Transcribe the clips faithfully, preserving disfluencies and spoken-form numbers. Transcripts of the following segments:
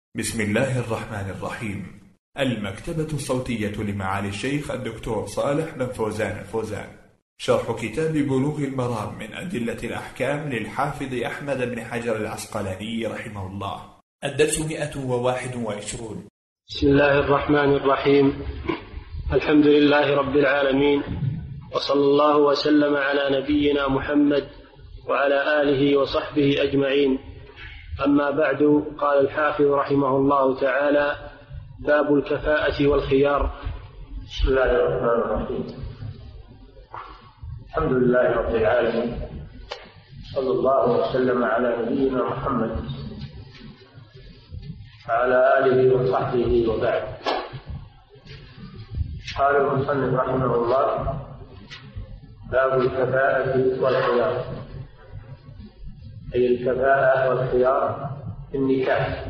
بسم الله الرحمن الرحيم. المكتبة الصوتية لمعالي الشيخ الدكتور صالح بن فوزان الفوزان، شرح كتاب بلوغ المرام من أدلة الأحكام للحافظ أحمد بن حجر العسقلاني رحمه الله. الدرس مئة وواحد وعشرون. بسم الله الرحمن الرحيم. الحمد لله رب العالمين، وصلى الله وسلم على نبينا محمد وعلى آله وصحبه أجمعين. أما بعد، قال الحافظ رحمه الله تعالى: باب الكفاءة والخيار. بسم الله الرحمن الرحيم. الحمد لله رب العالمين، صلى الله وسلم على نبينا محمد وعلى آله وصحبه وبعد. قال المصنف رحمه الله: باب الكفاءة والخيار، أي الكفاءة والخيار في النكاح.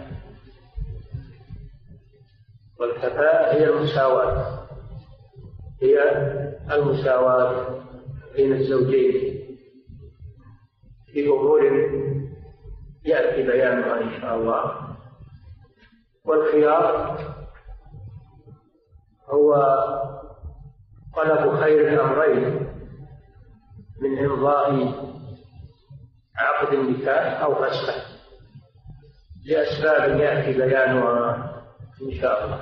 والكفاءة هي المساواة، هي المساواة بين الزوجين في أمور يأتي بيانها إن شاء الله. والخيار هو طلب خير الأمرين من إمضاء عقد النكاح أو فسخه لأسباب يأتي بيانها إن شاء الله.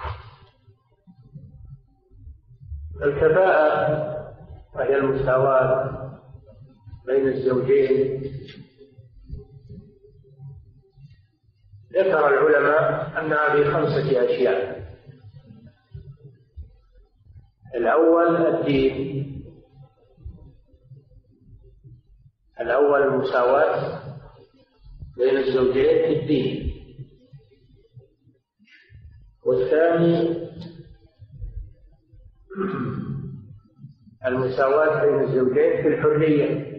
الكفاءة وهي المساواة بين الزوجين. ذكر العلماء أنها بخمسة أشياء. الأول الدين، الأول المساواة بين الزوجين في الدين، والثاني المساواة بين الزوجين في الحرية،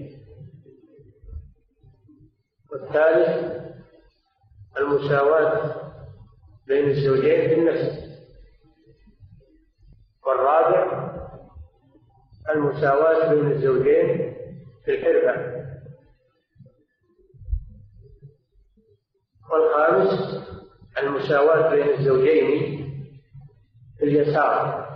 والثالث المساواة بين الزوجين في النسب، والرابع المساواة بين الزوجين في الحرفة، والخامس المساواة بين الزوجين في اليسار.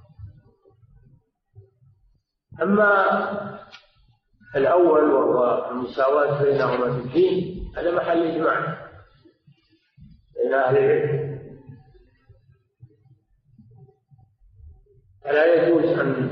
أما الأول وهو المساواة بينهما في الدين، هذا محل إجماع بين أهل العلم، فلا يجوز أن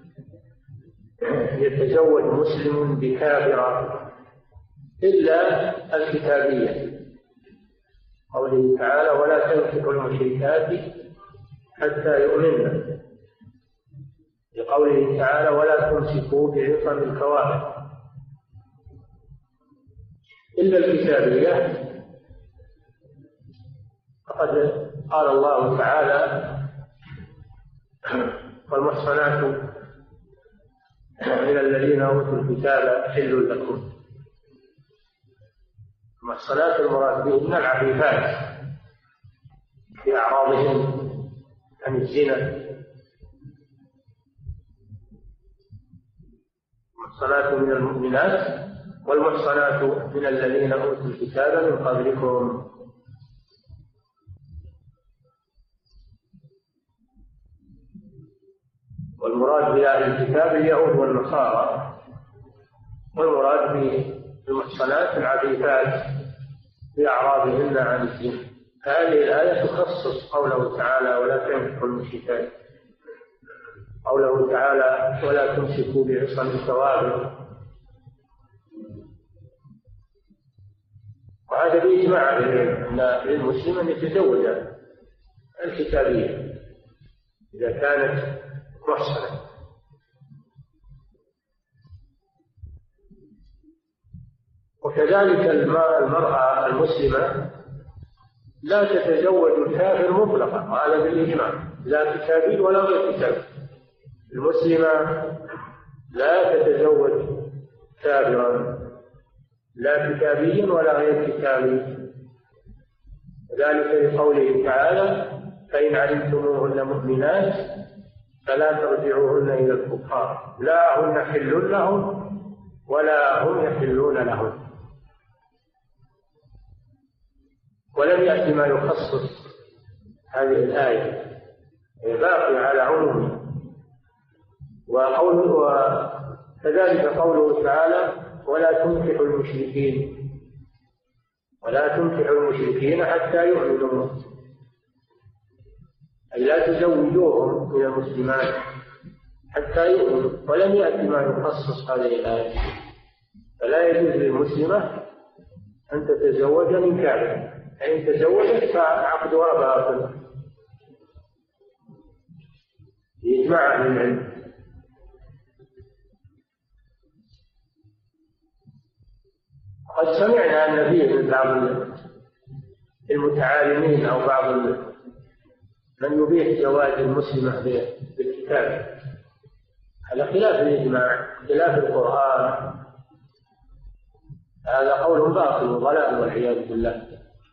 يتزوج مسلم بكافرة إلا الكتابية، قوله تعالى: ولا تنكحوا المشركات حتى يؤمنن، لقوله تعالى: ولا تمسكوا بعصم الكواكب، إلا الكتابية. فقد قال الله تعالى: والمحصنات من الذين أوتوا الكتاب حل لكم. المحصنات المراد بهن العفيفات في أعراضهن عن الزنا. المحصنات من المؤمنات والمحصنات من الذين أوتوا الكتاب من قبلكم. والمراد بأهل الكتاب اليهود والنصارى، والمراد بالمحصنات العفيفات في أعراضهن عن الزنا. هذه الآية تخصص قوله تعالى: ولا تنكحوا المشركات، قوله تعالى: ولا تمسكوا بعصم الكواكب. وهذا بإجماع أن للمسلم أن يتزوج الكتابية إذا كانت محصنة. وكذلك المرأة المسلمة لا تتزوج الكافر مطلقا، وهذا بالإجماع، لا كتابي ولا غير كتابي. المسلمة لا تتزوج كافرا، لا كتابيا ولا غير كتابي، ذلك لقوله تعالى: فإن علمتموهن مؤمنات فلا ترجعوهن إلى الكفار، لا هن حل لهم ولا هم يحلون لهم. ولم يأتي ما يخصص هذه الآية، باقي على عمومه. وقوله وكذلك قوله تعالى ولا تنكحوا المشركين ولا تنكحوا المشركين حتى يؤمنوا، أي لا تزوجوهم من المسلمات حتى يؤمنوا، ولم يأتي ما يخصص هذه الآية. فلا يجوز للمسلمة أن تتزوج من كافر، فإن تزوجت فعقدها باطل بإجماع أهل العلم. قد سمعنا أن فيه من بعض المتعالمين أو بعض من يبيح زواج المسلمة بالكتاب على خلاف الإجماع، خلاف القرآن. هذا قول باطل وضلال والعياذ بالله.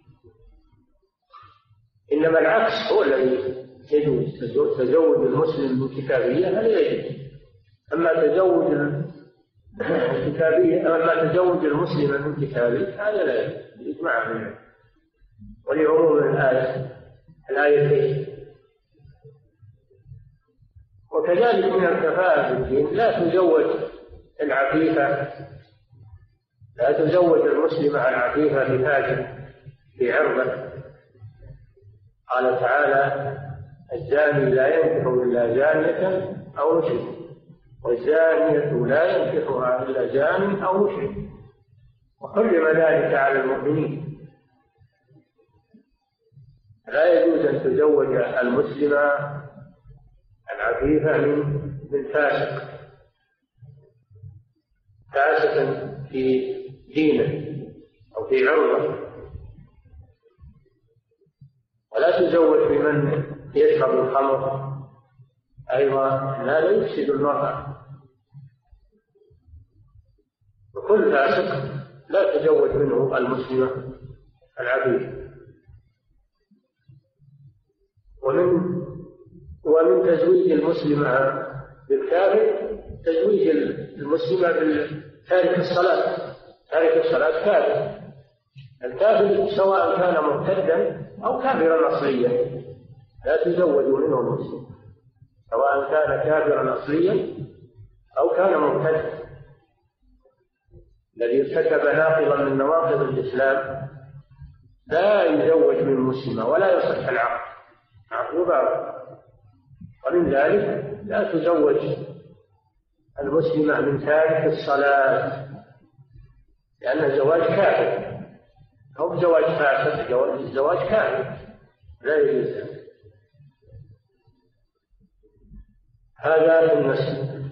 إنما العكس هو الذي يجوز، تزوج المسلم من كتابية هذا يجوز. أما تزوج الكتابية أما تزوج المسلم من كتابي هذا لا يجوز بإجماع منه ولعموم الآية الآيتين. وكذلك من الكفاءة في الدين لا تزوج العفيفة، لا تزوج المسلمة العفيفة بفاجر في عرضه. قال تعالى الزاني لا ينكح إلا زانية أو مشرك والزانية لا ينكحها إلا زان أو مشرك وحرم ذلك على المؤمنين. لا يجوز أن تزوج المسلمة العفيفة من من فاسق فاسق في دينه أو في عرضه، ولا تزوج بمن يشرب الخمر أيضا، هذا يفسد المرأة. وكل فاسق لا تزوج منه المسلمة العفيفة. ومن ومن تزويج المسلمة بالكافر تزويج المسلمة بتارك الصلاة. تارك الصلاة كافر. الكافر سواء كان مرتدا أو كافرا أصليا لا تزوج منه المسلم، سواء كان كافرا أصليا أو كان مرتدا. الذي ارتكب ناقضا من نواقض الإسلام لا يزوج من مسلمة ولا يصح العقد، عقد باطل. ومن ذلك لا تزوج المسلمة من تارك الصلاة، لأن زواج كافر أو زواج فاسد، زواج كافر لا يجوز. هذا في النسب.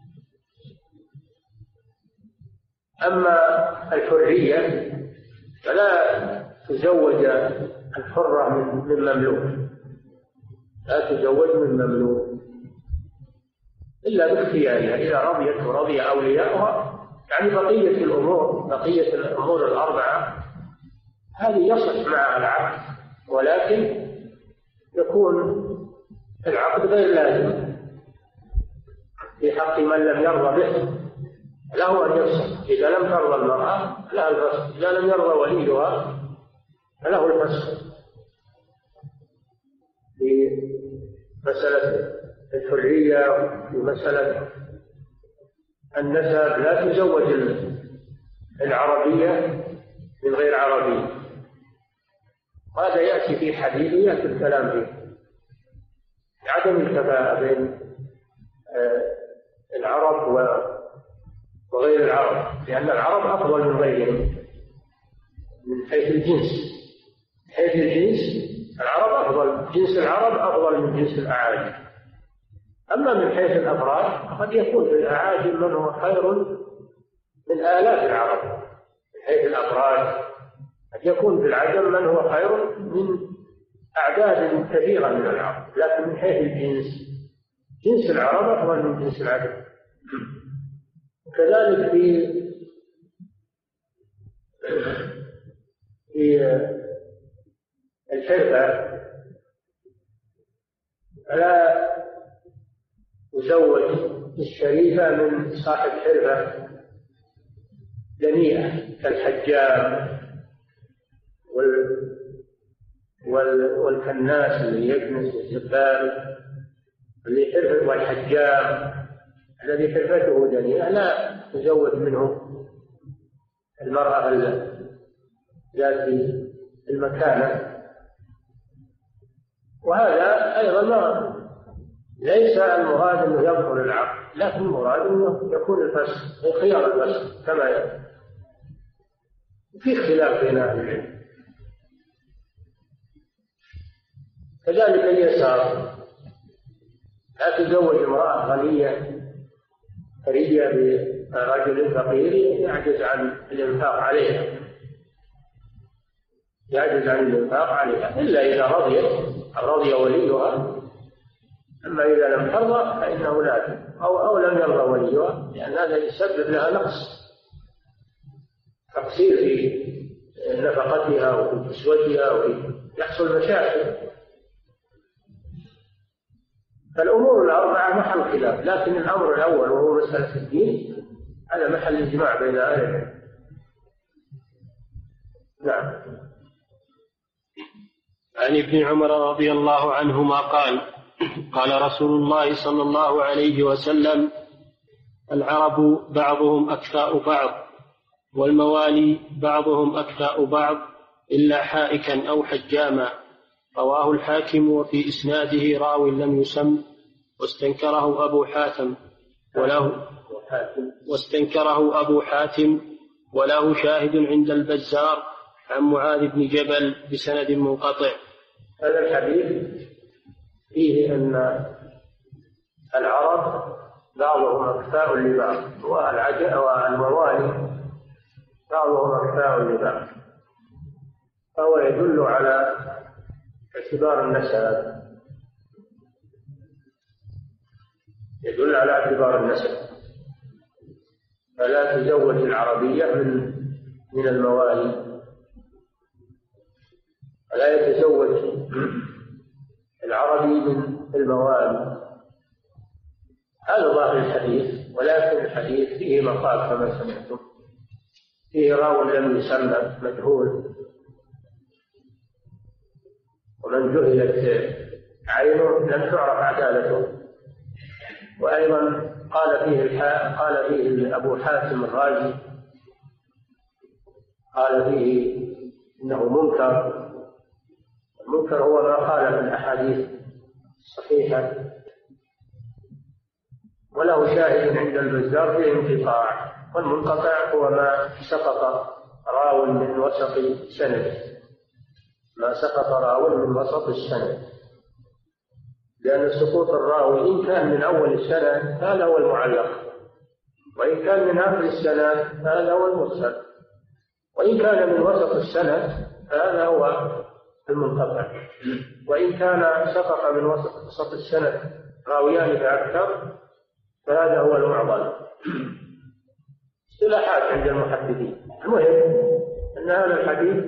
أما الحرية فلا تزوج الحرة من مملوك، لا تزوج من مملوك إلا باختيارها إذا رضيت ورضي أولياؤها. يعني بقية الأمور بقية الأمور الأربعة هذه يصح معها العقد، ولكن يكون العقد غير لازم في حق من لم يرضى به، له أن يفسخ. إذا لم ترضى المرأة لها الفسخ، إذا لم يرضى وليها فله الفسخ. في مسألة الحرية وفي مسألة النسب لا تزوج العربية من غير عربي. هذا يأتي في حديث يأتي الكلام فيه عدم الكفاءة بين العرب وغير العرب، لأن العرب أفضل من غيرهم من حيث الجنس. من حيث الجنس العرب أفضل، جنس العرب أفضل من جنس الأعاجم. أما من حيث الأفراد قد يكون في الأعاجم من هو خير من آلاف العرب. من حيث الأفراد قد يكون في العجم من هو خير من أعداد كثيرة من العرب، لكن من حيث الجنس جنس العرب أفضل من جنس العجم. كذلك في في الحرفة فلا يزوج الشريفة من صاحب حرفة دنيئة كالحجام والكناس اللي يكنس والزبال اللي حرفة والحجام الذي حرفته دنيئة لا تزود منه المرأة ذات المكانة. وهذا أيضا ما ليس المراد أنه يبطل العقد، لكن المراد أنه يكون الفسخ خيار الفسخ كما يكون. في اختلاف بين أهل العلم. كذلك اليسار، لا تزوج امرأة غنية ثرية برجل فقير يعجز عن الإنفاق عليها يعجز عن الإنفاق عليها إلا إذا رضيت رضي وليها. أما إذا لم ترضى فإنه لازم أو أو لم يرضى وليها، لأن هذا يسبب لها نقص تقصير في نفقتها وفي كسوتها وفي يحصل مشاكل. فالأمور الأربعة محل خلاف، لكن الأمر الأول وهو مسألة الدين هذا محل إجماع بين أهل العلم. نعم. عن ابن عمر رضي الله عنهما قال قال رسول الله صلى الله عليه وسلم: العرب بعضهم أكفاء بعض، والموالي بعضهم أكفاء بعض، إلا حائكا أو حجاما. رواه الحاكم وفي إسناده راو لم يسم، واستنكره أبو حاتم وله واستنكره أبو حاتم وله شاهد عند البزار عن معاذ بن جبل بسند منقطع. هذا الحديث فيه أن العرب بعضهم أكفاء لبعض، والموالي بعضهم أكفاء لبعض، فهو يدل على اعتبار النسب يدل على اعتبار النسب فلا تزوج العربية من من الموالي، ولا يتزوج العربي من الموالي. هذا ظاهر الحديث، ولكن الحديث فيه مقال كما سمعتم، فيه راو لم يسمى مجهول، ومن جهلت عينه لم تعرف عدالته. وأيضا قال فيه الحا... قال فيه أبو حاتم الرازي قال فيه إنه منكر. المنكر هو ما خالف الأحاديث الصحيحة، وله شاهد عند البزار فيه انقطاع، والمنقطع هو ما سقط راو من وسط السند ما سقط راو من وسط السند، لأن سقوط الراوي إن كان من أول السند هذا هو المعلق، وإن كان من آخر السند هذا هو المرسل، وإن كان من وسط السند هذا هو المنقطع، وإن كان سقط من وسط السند راويان فأكثر فهذا هو المعضل. اصطلاحات عند المحدثين. المهم أن هذا الحديث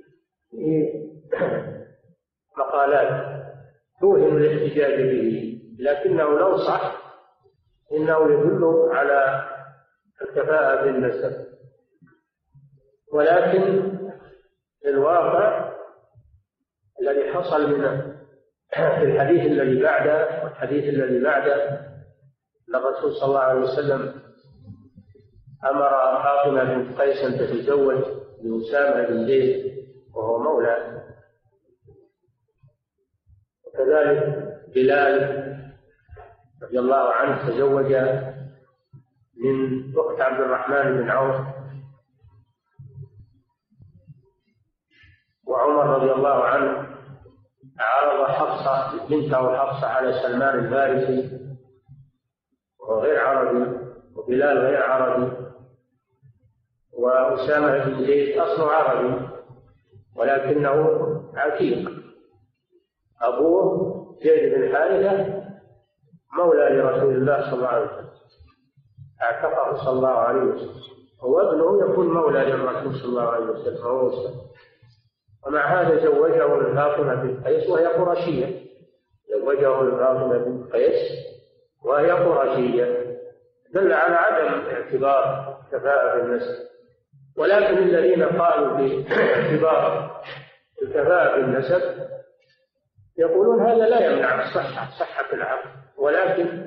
مقالات توهم الاحتجاج به، لكنه لو صح إنه يدل على الكفاءة بالنسب، ولكن الواقع الذي حصل من في الحديث الذي بعده والحديث الذي بعده الرسول صلى الله عليه وسلم أمر فاطمة بنت قيس أن تتزوج بأسامة بن زيد وهو مولى، وكذلك بلال رضي الله عنه تزوج من أخت عبد الرحمن بن عوف، وعمر رضي الله عنه عرض حفصة بنته حفصة على سلمان الفارسي وهو غير عربي، وبلال غير عربي، وأسامة بن زيد أصله عربي ولكنه عتيق، أبوه زيد بن حارثة مولى لرسول الله صلى الله عليه وسلم اعتقه صلى الله عليه وسلم، وابنه يكون مولى للرسول صلى الله عليه وسلم وهو أسامة. ومع هذا زوجه من فاطمة بنت قيس وهي قرشية، زوجه من فاطمة بنت قيس وهي قرشية، دل على عدم اعتبار كفاءة النسب. ولكن الذين قالوا باعتبار الكفاءة بالنسب يقولون هذا لا يمنع الصحة صحة العقد، ولكن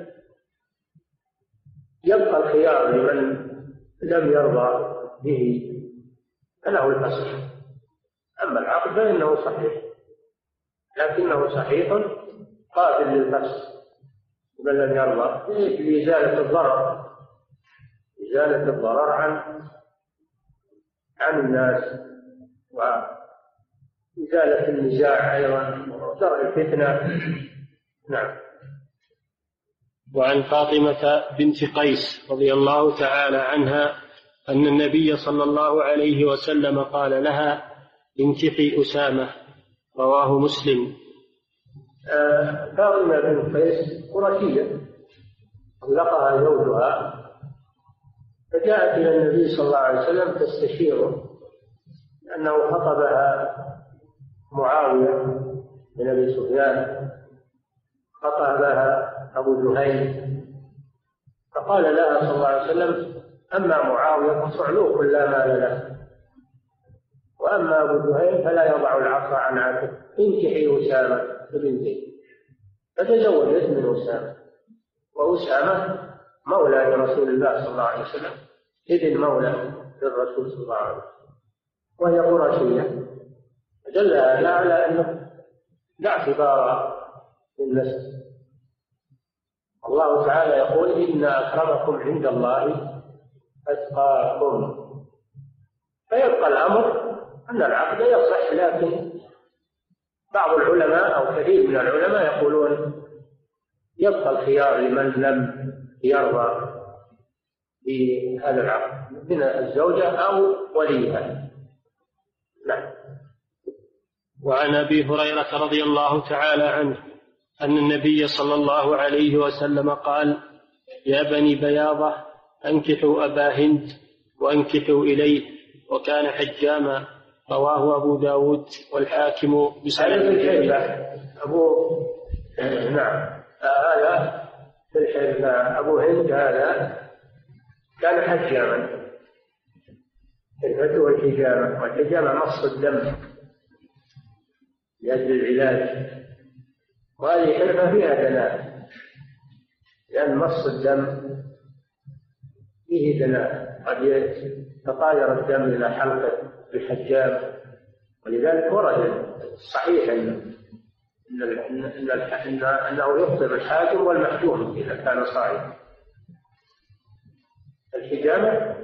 يبقى الخيار لمن لم يرضى به فله الفسخ. أما العقد فإنه صحيح، لكنه صحيح قابل للفسخ من لم يرضى لإزالة الضرر، إزالة الضرر عن عن الناس وإزالة النزاع أيضا ودرء الفتنة. نعم. وعن فاطمة بنت قيس رضي الله تعالى عنها أن النبي صلى الله عليه وسلم قال لها: انكحي أسامة، رواه مسلم. آه فاطمة بنت قيس قرشية طلقها زوجها، فجاءت إلى النبي صلى الله عليه وسلم تستشيره لأنه خطبها معاوية بن أبي سفيان، خطبها أبو جهيل، فقال لها صلى الله عليه وسلم: أما معاوية فصعلوك لا مال له، وأما أبو جهيل فلا يضع العصا عن عاتقه، انكحي أسامة بنتي. فتزوجت من أسامة، وأسامة مولى لرسول الله صلى الله عليه وسلم، ابن مولى للرسول صلى الله عليه وسلم، وهي قرشية، دل هذا على أنه لا اعتبار للنسب. الله تعالى يقول: إن أكرمكم عند الله أتقاكم. فيبقى الأمر أن العقد يصح، لكن بعض العلماء أو كثير من العلماء يقولون يبقى الخيار لمن لم يرضى بهذا العقد من الزوجة أو وليها. نعم. وعن أبي هريرة رضي الله تعالى عنه أن النبي صلى الله عليه وسلم قال: يا بني بياضة أنكحوا أبا هند وأنكحوا إليه، وكان حجاما، رواه أبو داود والحاكم بسند الحلة. أبو نعم هذا في الحلة، أبو هند هذا كان حجاما، الحجة والحجامة، والحجامة مص الدم لأجل العلاج، وهذه حلفة فيها دلالة، لأن مص الدم فيه دلالة، قد يتطاير الدم إلى حلقة الحجام، ولذلك ورد صحيح أن إن إن أنه يفطر الحاكم والمحجوم إذا كان صائما. الحجامة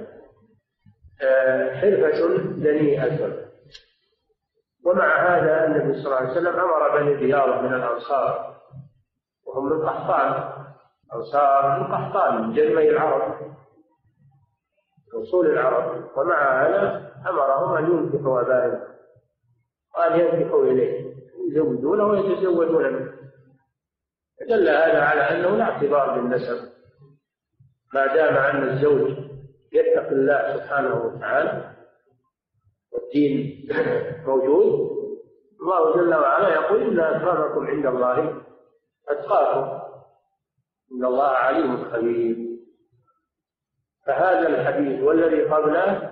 حلفة دنيئة. ومع هذا النبي صلى الله عليه وسلم أمر بني بياضة من الأنصار، وهم من قحطان، أنصار من قحطان من جنمي العرب، وصول العرب، ومع هذا أمرهم أن ينكحوا أبائهم وأن ينكحوا إليه، يزوجونه ويتزوجون منه. دل هذا على أنه لا اعتبار بالنسب ما دام أن الزوج يتقي الله سبحانه وتعالى والدين موجود. الله جل وعلا يقول: إن أكرمكم عند الله أتقاكم، إن الله عليم خبير. فهذا الحديث والذي قبله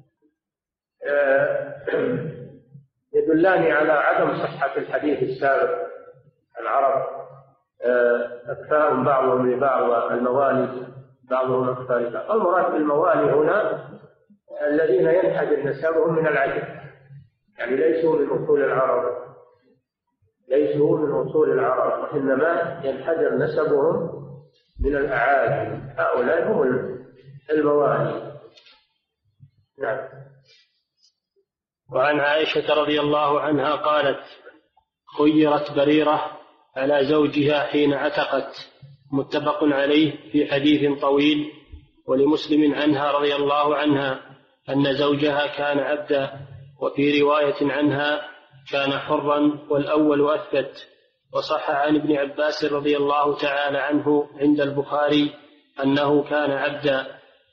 يدلان على عدم صحة الحديث السابق. العرب أكفاء بعضهم لبعض، الموالي بعضهم أكفاء لبعض. المراد بالموالي هنا الذين ينحدر نسبهم من العجم، يعني ليسوا من أصول العرب، ليسوا من أصول العرب، وإنما ينحدر نسبهم من الأعاجم، هؤلاء هم الموالي. نعم. وعن عائشة رضي الله عنها قالت: خيرت بريرة على زوجها حين عتقت، متفق عليه في حديث طويل. ولمسلم عنها رضي الله عنها أن زوجها كان عبدا، وفي رواية عنها كان حرا، والأول أثبت. وصح عن ابن عباس رضي الله تعالى عنه عند البخاري أنه كان عبدا.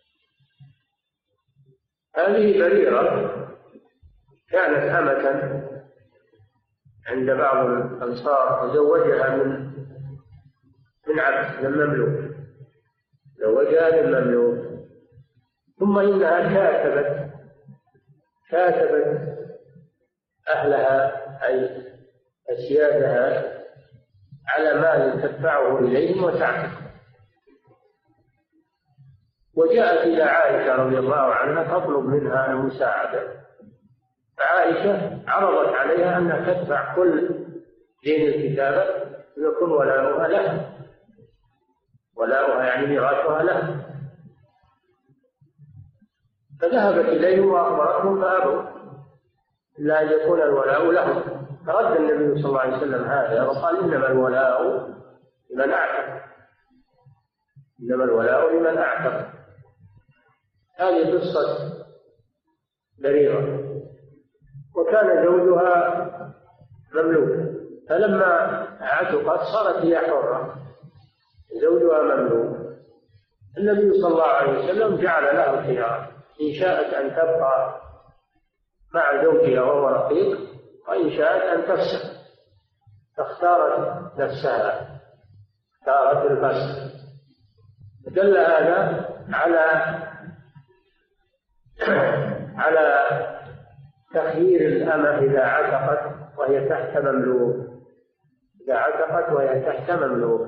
هذه بريرة كانت أمة عند بعض الأنصار، وزوجها من من عبد، من مملوك، زوجها من مملوك. ثم إنها كاتبت كاتبت أهلها أي السيادة على مال تدفعه إليهم وتعتق. وجاءت إلى عائشة رضي الله عنها تطلب منها المساعدة، فعائشة عرضت عليها أنها تدفع كل دين الكتابة ويكون ولاؤها لها، ولاؤها يعني ميراثها لها. فذهبت إليهم وأخبرتهم فأبوا إلا أن يكون الولاء لهم. فرد النبي صلى الله عليه وسلم هذا وقال إنما الولاء لمن أعتق، إنما الولاء لمن أعتق. هذه قصة بريرة. وكان زوجها مملوكا، فلما عتقت صارت هي حرة، زوجها مملوك. النبي صلى الله عليه وسلم جعل له الخيار، إن شاءت أن تبقى مع زوجها وهو رقيق، وإن شاءت أن تفسخ. فاختارت نفسها، اختارت الفسخ. دل هذا على على تخيير الأمة إذا عتقت وهي تحت مملوك، إذا عتقت وهي تحت مملوك.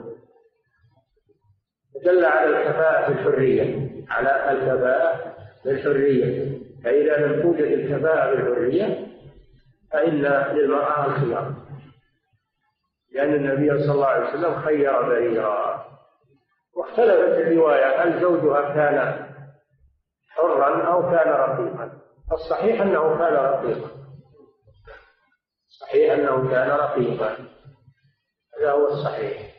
دل على الكفاءة بالحرية، على الكفاءة بالحرية. فإذا لم توجد الكفاءة بالحرية فإن للمرأة الخيار، لأن النبي صلى الله عليه وسلم خير بريرا. واختلفت الرواية هل زوجها كان حرا أو كان رقيقا. الصحيح أنه كان رقيقا، صحيح أنه كان رقيقا، هذا هو الصحيح.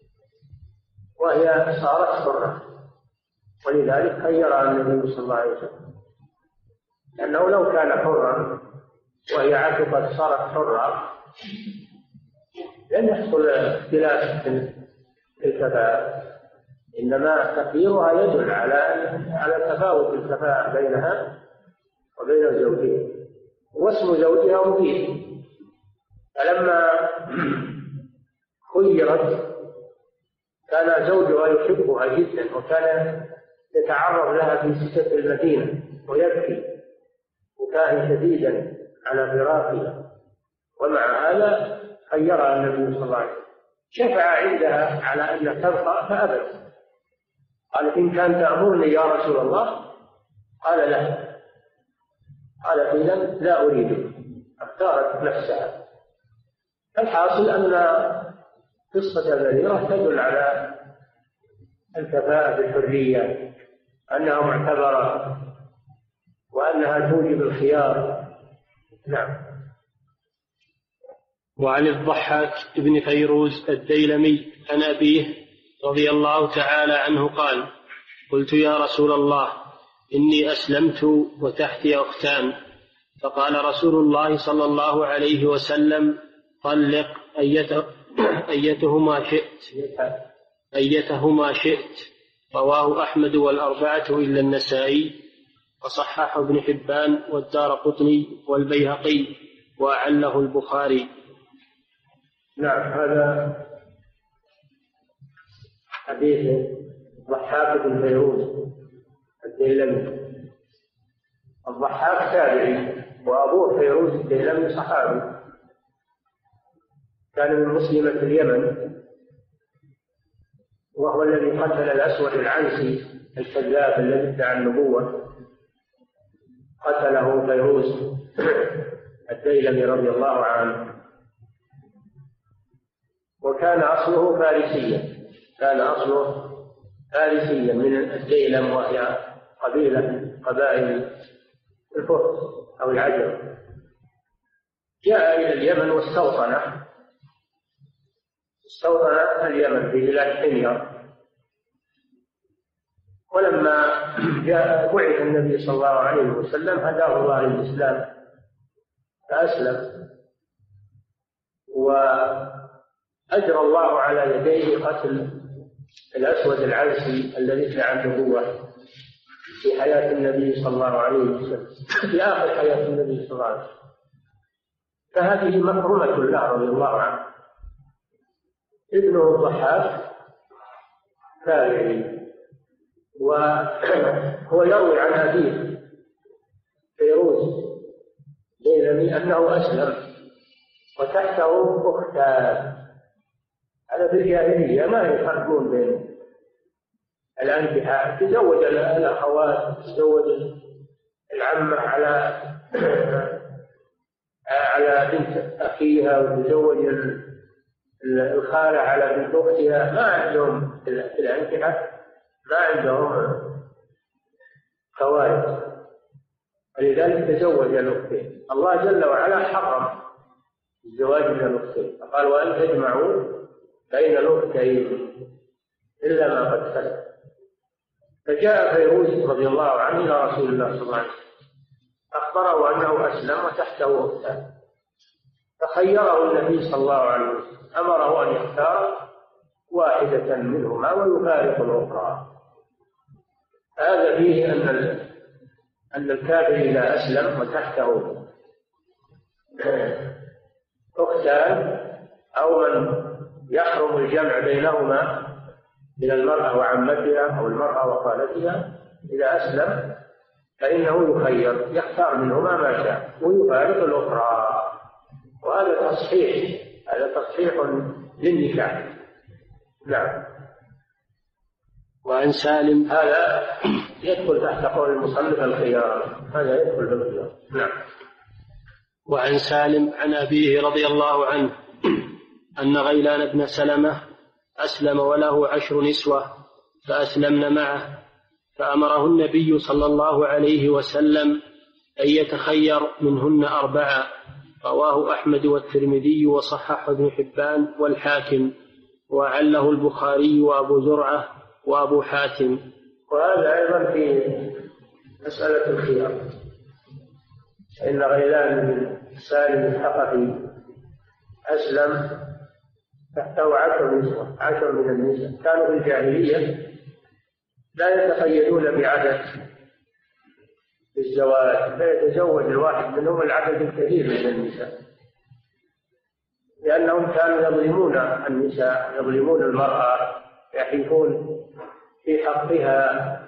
وهي صارت حرة، ولذلك خيرها النبي صلى الله عليه وسلم، لأنه لو كان حرا وهي عتقت صارت حرة لن يحصل اختلاف في الكفاءة، إنما تخييرها يدل على على تفاوت الكفاءة بينها وبين زوجها. واسم زوجها مفيد، فلما خيرت كان زوجها يحبها جدا، وكان يتعرض لها في سكة المدينة ويبكي بكاء شديدا على فراقها، ومع هذا خيرها النبي صلى الله عليه وسلم. شفع عندها على أن تبقى فأبت، قالت إن كان تأمرني يا رسول الله، قال لا، قالت إذا لا أريد، اختارت نفسها. الحاصل أن قصة بريرة تدل على الكفاءة بالحرية، أنها معتبرة وأنها توجب الخيار. نعم. وعن الضحاك بن فيروز الديلمي عن أبيه رضي الله تعالى عنه قال: قلت يا رسول الله إني أسلمت وتحتي أختان، فقال رسول الله صلى الله عليه وسلم: طلق أيتهما شئت أيتهما شئت. رواه أحمد والأربعة إلا النسائي، وصححه ابن حبان والدارقطني والبيهقي وأعله البخاري. نعم. هذا حديث الضحاك بن فيروز الديلمي. الضحاك تابعي، وأبوه فيروز الديلمي صحابي، كان من مسلمة اليمن، وهو الذي قتل الأسود العنسي الكذاب الذي ادعى النبوة، قتله فيروز الديلمي رضي الله عنه. وكان أصله فارسيا، كان أصله فارسيا من الديلم، وهي قبيلة قبائل الفرس أو العجم. جاء إلى اليمن واستوطن استوطن اليمن في بلاد حمير. ولما جاء بعث النبي صلى الله عليه وسلم هداه الله للإسلام فأسلم، وأجرى الله على يديه قتل الأسود العنسي الذي ادعى النبوة في حياة النبي صلى الله عليه وسلم، في آخر حياة النبي صلى الله عليه وسلم. فهذه مكرمة له رضي الله عنه. ابنه الضحاك تابعي، وهو يروي عن أبيه فيروز الديلمي أنه أسلم وتحته أختان. هذا في الجاهلية ما يفرقون بين الأنكحة، تزوج الأخوات، تزوج العمة على على بنت أخيها، وتزوج الخالة على بنت أختها. ما عندهم في الأنكحة ما عندهم فوائد، ولذلك تزوج الأختين. الله جل وعلا حرم الزواج من الأختين، فقال وأن تجمعوا بين الأختين إلا ما قد سلف. فجاء فيروز رضي الله عنه إلى رسول الله صلى الله عليه وسلم، أخبره أنه أسلم وتحته أختان، فخيره النبي صلى الله عليه وسلم، أمره أن يختار واحدة منهما ويفارق الأخرى. هذا فيه أن أن الكافر إذا أسلم وتحته أختان أو من يحرم الجمع بينهما من المرأة وعمتها أو المرأة وخالتها، إذا أسلم فإنه يخير يختار منهما ما شاء ويفارق الأخرى. وهذا تصحيح، هذا تصحيح للنكاح. نعم. وعن سالم، هذا يدخل تحت قول المصنف الخيار، هذا يدخل بالخيار. نعم. وعن سالم عن أبيه رضي الله عنه أن غيلان بن سلمة أسلم وله عشر نسوة فأسلمن معه، فأمره النبي صلى الله عليه وسلم أن يتخير منهن أربعة. رواه أحمد والترمذي وصححه ابن حبان والحاكم، وعله البخاري وأبو زرعة وأبو حاتم. وهذا أيضا في مسألة الخيار، إن غيلان بن سالم الثقفي أسلم تحته عشر نسوة، عشر من النساء. كانوا في الجاهلية لا يتقيدون بعدد الزواج، فيتزوج الواحد منهم العدد الكثير من النساء، لأنهم كانوا يظلمون النساء، يظلمون المرأة، يحيفون في حقها.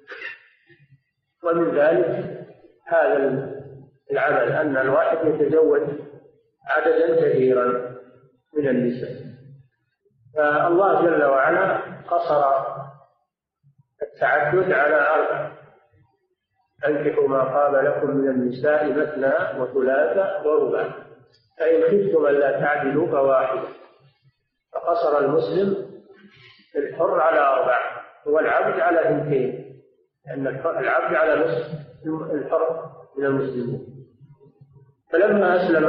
ومن ذلك هذا العمل أن الواحد يتزوج عددا كثيرا من النساء. فالله جل وعلا قصر التعدد على أربع: أنكحوا ما طاب لكم من النساء مثنى وثلاث ورباع، فإن خفتم ألا تعدلوا فواحدة. فقصر المسلم الحر على أربع والعبد على اثنتين، لأن العبد على نصف الحر من المسلمين. فلما أسلم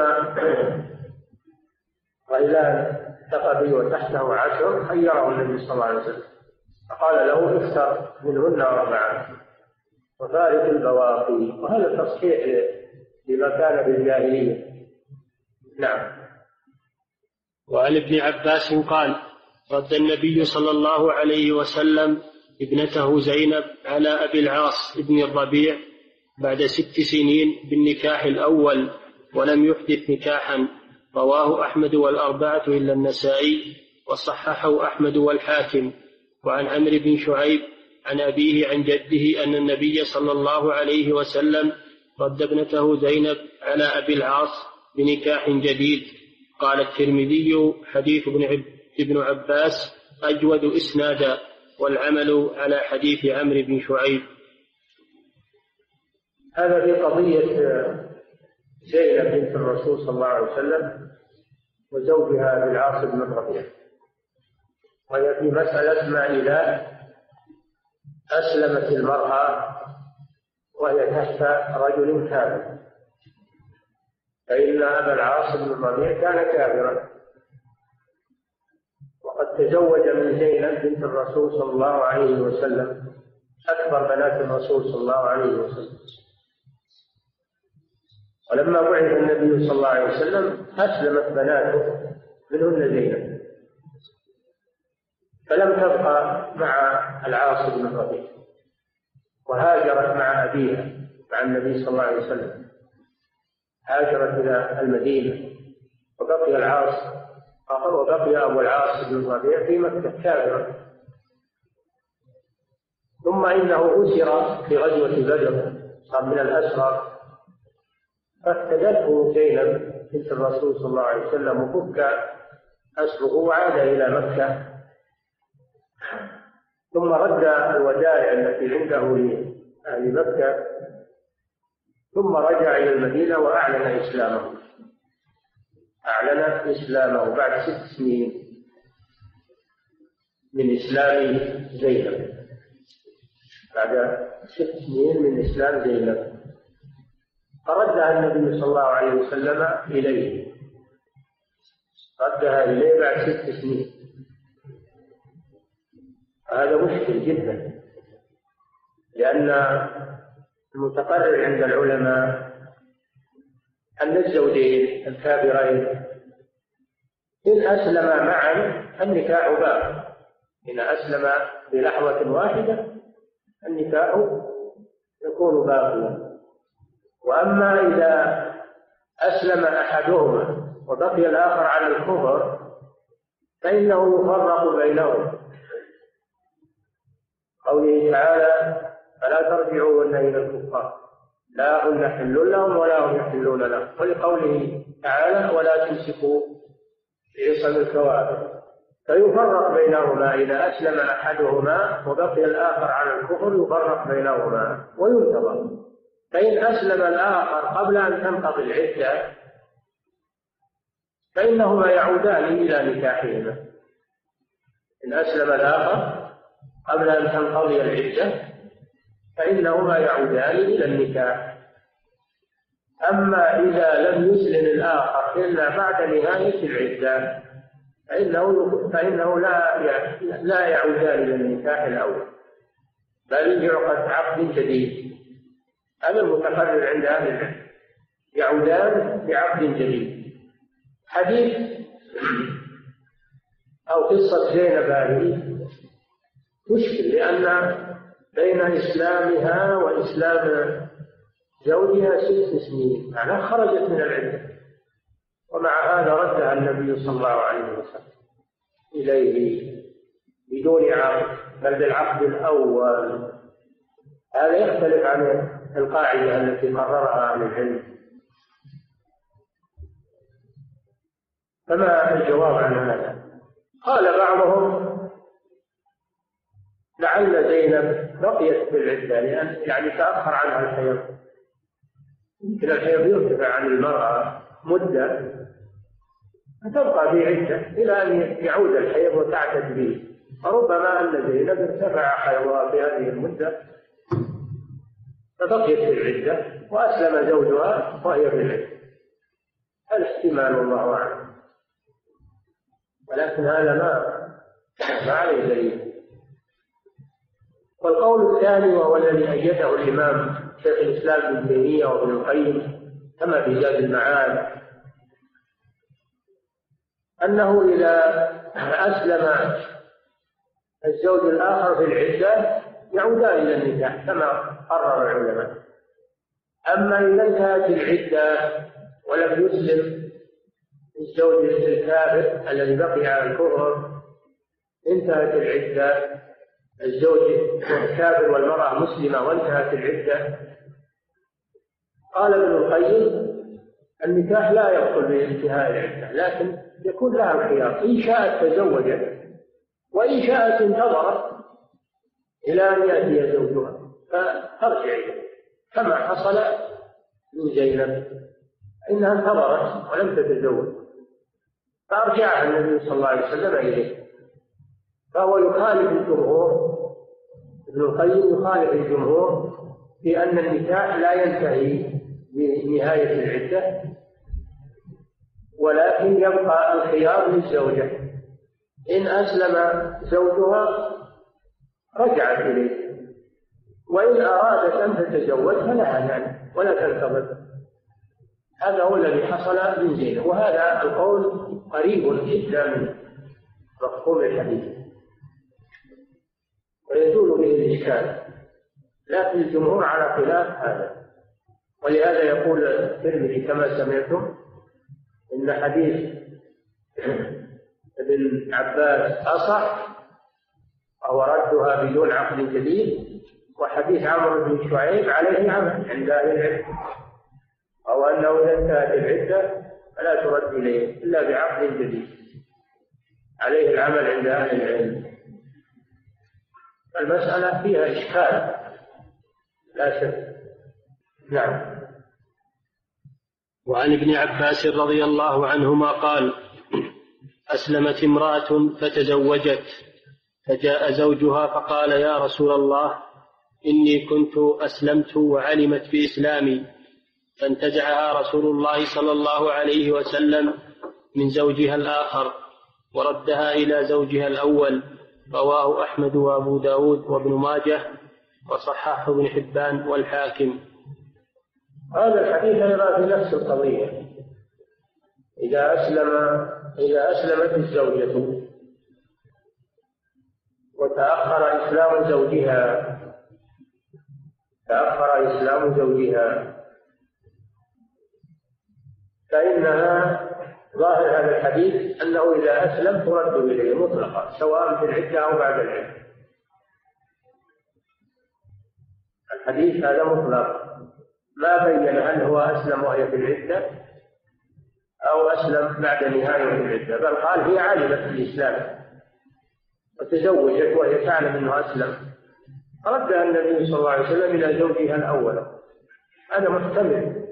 غيلان الثقفي وتحته عشر خيره النبي صلى الله عليه وسلم، فقال له اختر منهن أربعة وفارق البواقي. وهذا تصحيح لما كان بالجاهلية. نعم. وعن ابن عباس قال: رد النبي صلى الله عليه وسلم ابنته زينب على أبي العاص ابن الربيع بعد ست سنين بالنكاح الأول ولم يحدث نكاحا. رواه أحمد والأربعة إلا النسائي، وصححه أحمد والحاكم. وعن عمرو بن شعيب عن أبيه عن جده أن النبي صلى الله عليه وسلم رد ابنته زينب على أبي العاص بنكاح جديد. قال الترمذي: حديث ابن عباس أجود إسنادا، والعمل على حديث عمرو بن شعيب. هذا في قضية زينب بنت الرسول صلى الله عليه وسلم وزوجها أبي العاص بن الربيع، وهي في مسألة ما إذا أسلمت المرأة وهي تحت رجل كافر، فإن أبا العاص بن الربيع كان كافرا، وقد تزوج من زينب بنت الرسول صلى الله عليه وسلم أكبر بنات الرسول صلى الله عليه وسلم. ولما بعث النبي صلى الله عليه وسلم أسلمت بناته منهن زينب، فلم تبقى مع العاص بن الربيع، وهاجرت مع أبيها مع النبي صلى الله عليه وسلم، هاجرت إلى المدينة، وبقي العاص وبقي أبو العاص بن الربيع في مكة كافرا. ثم إنه أسر في غزوة بدر، صار من الأسرى، فافتدته زينب بنت الرسول صلى الله عليه وسلم وفك أسره وعاد إلى مكة، ثم رد الودائع التي عنده لأهل مكة، ثم رجع إلى المدينة وأعلن إسلامه أعلن إسلامه بعد ست سنين من إسلام زينب، بعد ست سنين من إسلام زينب فردها النبي صلى الله عليه وسلم إليه، ردها إليه بعد ست سنين. هذا مشكل جدا، لأن المتقرر عند العلماء أن الزوجين الكابرين إن أسلما معا النكاح باق، إن أسلم بلحظة واحدة النكاح يكون باقيا. وأما إذا أسلم أحدهما وبقي الآخر على الكفر فإنه يفرق بينهم، قوله تعالى فلا ترجعوهن إلى الكفار لا هن حل لهم ولا هم يحلون لهم، ولقوله تعالى ولا تمسكوا بعصم الكوافر، فيفرق بينهما. إذا أسلم أحدهما وبقي الآخر على الكفر يفرق بينهما وينتظر، فإن أسلم الآخر قبل أن تنقضي العدة فإنهما يعودان إلى نكاحهما. إن أسلم الآخر قبل أن تنقضي العدة فإنهما يعودان إلى النكاح. أما إذا لم يسلم الآخر إلا بعد نهاية العدة فإنه, فإنه لا لا يعودان إلى النكاح الأول، بل يعقد عقد جديد. هذا المتقرر عند أهل العلم، يعودان بعقد جديد. حديث أو قصة زينب هذه مشكل، لأن بين إسلامها وإسلام زوجها ست سنين، معناها خرجت من العدة، ومع هذا ردها النبي صلى الله عليه وسلم إليه بدون عقد بل بالعقد الأول. هذا يختلف عن القاعدة التي قررها أهل العلم. فما الجواب عن هذا؟ قال بعضهم لعل زينب بقيت في العدة لأن يعني تأخر عنها الحيض، يمكن الحيض يرتفع عن المرأة مدة فتبقى في عدة إلى أن يعود الحيض وتعتد به، فربما أن زينب ارتفع حيضها في هذه المدة فبقيت في العدة وأسلم زوجها وهي في العدة. هذا احتمال والله أعلم، ولكن هذا ما ما عليه دليل. والقول الثاني وهو الذي أيده الإمام شيخ الإسلام ابن تيمية وابن القيم كما في زاد المعاد أنه إذا أسلم الزوج الآخر في العدة يعودان إلى النكاح كما قرر العلماء. أما إذا انتهت العدة ولم يسلم الزوج الكافر الذي بقي على الكفر، انتهت العدة، الزوج الكافر والمرأة مسلمة وانتهت العدة، قال ابن القيم النكاح لا يدخل بانتهاء العدة، لكن يكون لها الخيار، إن شاءت تزوجت وإن شاءت انتظرت إلى أن يأتي زوجها فترجع كما حصل من زينب، إنها انتظرت ولم تتزوج فأرجعها النبي صلى الله عليه وسلم إليه. فهو يخالف الجمهور، ابن القيم يخالف الجمهور في أن النكاح لا ينتهي بنهاية العدة، ولكن يبقى الخيار للزوجة، إن أسلم زوجها رجعت إليه، وإن أرادت أن تتزوج فلها ذلك ولا تنتظر. هذا هو الذي حصل من زينب، وهذا القول قريب جدا من مفهوم الحديث ويزول به الإشكال، لكن الجمهور على خلاف هذا. ولهذا يقول الترمذي كما سمعتم إن حديث ابن عباس أصح أو ردها بدون عقد جديد، وحديث عمرو بن شعيب عليه عمل عند أهل العلم، أو أنه إذا انتهت العدة فلا ترد إليه إلا بعقد جديد عليه العمل عند أهل العلم. المسألة فيها إشكال لا شك. نعم. وعن ابن عباس رضي الله عنهما قال: أسلمت امرأة فتزوجت، فجاء زوجها فقال: يا رسول الله، إني كنت أسلمت وعلمت بإسلامي، فانتزعها رسول الله صلى الله عليه وسلم من زوجها الآخر وردها إلى زوجها الأول. رواه أحمد وأبو داود وابن ماجه وصححه ابن حبان والحاكم. هذا الحديث أيضا في نفس القضية. إذا أسلم إذا أسلمت الزوجة وتأخر إسلام زوجها تأخر إسلام زوجها فإنها ظاهر هذا الحديث أنه إذا أسلم ترد إليه مطلقا سواء في العدة أو بعد العدة. الحديث هذا مطلق، ما بين هل هو أسلم وهي في العدة أو أسلم بعد نهاية العدة، بل قال هي علمت بالإسلام وتزوجت وهي تعلم أنه أسلم، ردها النبي صلى الله عليه وسلم إلى زوجها الأول. هذا محتمل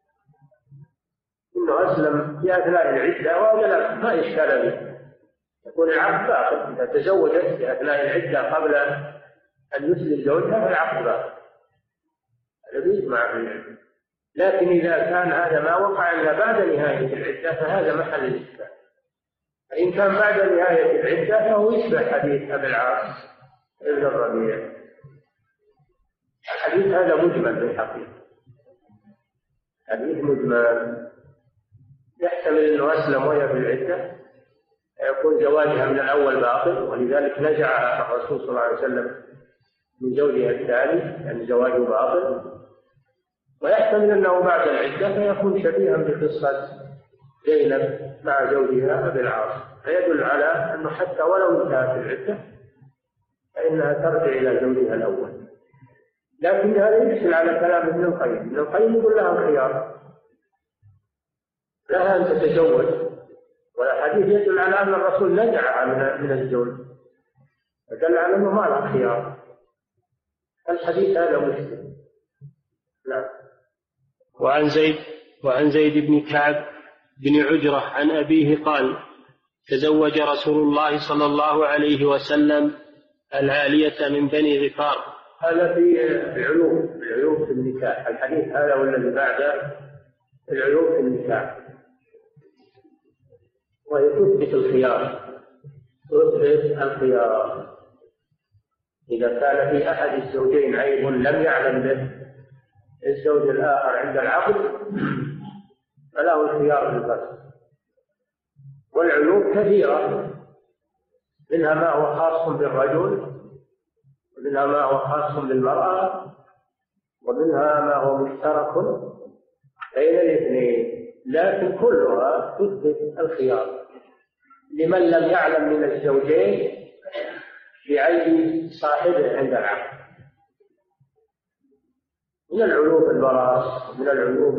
أنه أسلم في أثناء العدة ولا ما إشكال به، يكون العقد باطل. إذا تزوجت في أثناء العدة قبل أن يسلم زوجها فالعقد باطل، هذا بيجمع بالعلم. لكن إذا كان هذا ما وقع إلا بعد نهاية العدة فهذا محل الإشكال. فإن كان بعد نهاية العدة فهو يشبه حديث أبي العاص ابن الربيع. الحديث هذا مجمل بالحقيقة، حديث مجمل، يحتمل أنه أسلم وهي في العدة يكون زواجها من الأول باطل، ولذلك نزعها الرسول صلى الله عليه وسلم من زوجها الثاني يعني زواجه باطل. ويحتمل أنه بعد العدة فيكون شبيها بقصة زينب مع زوجها أبي العاص، فيدل على أنه حتى ولو انتهت العدة فإنها ترجع إلى زوجها الأول. لكن هذا يدخل على كلام ابن القيم. ابن القيم يقول لها الخيار، لها أن تتزوج، والحديث يدل على أن الرسول نزعها من من الزوج، فدل على أنه ما له خيار. الحديث هذا مشكل. نعم. وعن زيد وعن زيد بن كعب بن عجرة عن أبيه قال: تزوج رسول الله صلى الله عليه وسلم العالية من بني غفار. هذا في العيوب العيوب في النكاح. الحديث هذا والذي بعده العيوب في النكاح، وهي تثبت الخيار تثبت الخيار إذا كان في أحد الزوجين عيب لم يعلم به الزوج الآخر عند العقد فله الخيار بالفسخ. والعيوب كثيرة، منها ما هو خاص بالرجل، ومنها ما هو خاص بالمرأة، ومنها ما هو مشترك بين الاثنين، لكن كلها تثبت الخيار لمن لم يعلم من الزوجين بعيب صاحبه عند العقد. من العيوب البراس، من العيوب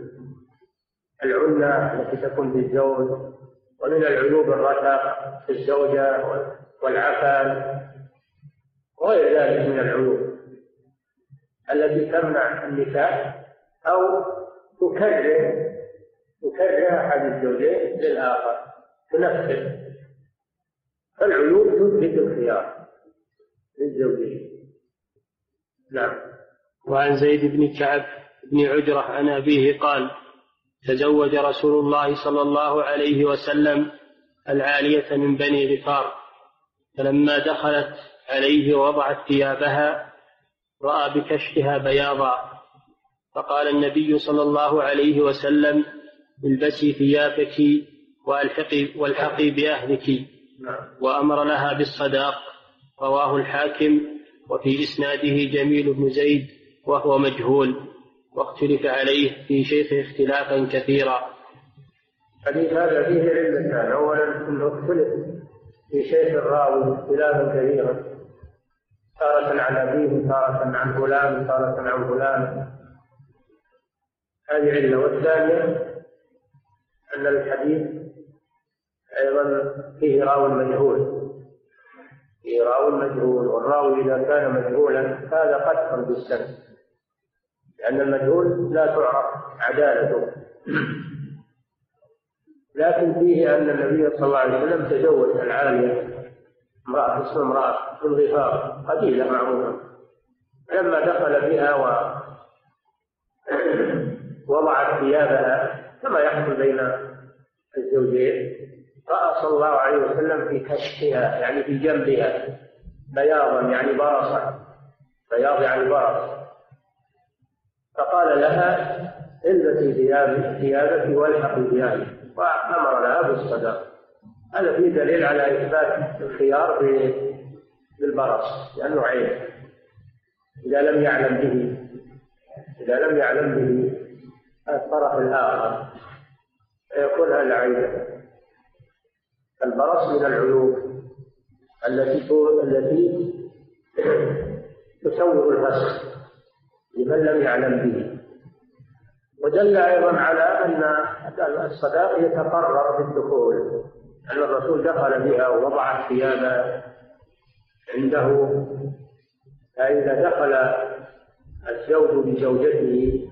العنة التي تكون في الزوج، ومن العيوب الرتق في الزوجة والعفن وغير ذلك من العيوب التي تمنع النكاح أو تكره تكره أحد الزوجين للآخر تنفذ. فالعيوب تثبت الخيار للزوجين. نعم. وعن زيد بن كعب بن عجرة عن أبيه قال: تزوج رسول الله صلى الله عليه وسلم العالية من بني غفار، فلما دخلت عليه ووضعت ثيابها رأى بكشفها بياضا، فقال النبي صلى الله عليه وسلم: البسي ثيابك والحقي, والحقي بأهلك، وأمر لها بالصداق. رواه الحاكم، وفي إسناده جميل بن زيد وهو مجهول، واختلف عليه في شيخه اختلافا كثيرا. حديث هذا فيه علتان: أولا أنه اختلف في شيخ الراوي اختلافا كثيرا، تارة عن أبيه، تارة عن فلان، تارة عن فلان، هذه علة. والثانية أن الحديث أيضا فيه راوي مجهول، فيه راوي مجهول، والراوي إذا كان مجهولا هذا قدح بالسند، لأن المجهول لا تعرف عدالته. لكن فيه أن النبي صلى الله عليه وسلم تزوج العالية، امرأة اسمها امرأة من غفار، قبيلة معروفة، لما دخل بها ووضعت ثيابها كما يحصل بين الزوجين، رأى صلى الله عليه وسلم في كشفها يعني في جنبها بياضا يعني برصا، بياض يعني برص، فقال لها البسي ثيابك والحقي ثيابك، وأمر لها بالصداق. هذا فيه دليل على إثبات الخيار بالبرص لأنه عيب، إذا لم يعلم به إذا لم يعلم به الطرف الآخر فيكون هذا عيبا. البرص من العيوب التي التي تسوغ الفسخ لمن لم يعلم به. ودل أيضا على أن الصداق يتقرر بالدخول، أن الرسول دخل بها ووضع ثيابها عنده، فإذا دخل الزوج بزوجته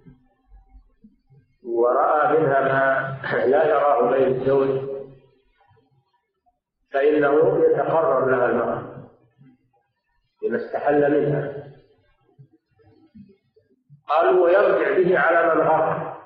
ورأى منها ما لا يراه غير الزوج فإنه يتقرر لها المهر لما استحل منها. قالوا ويرجع به على من غر،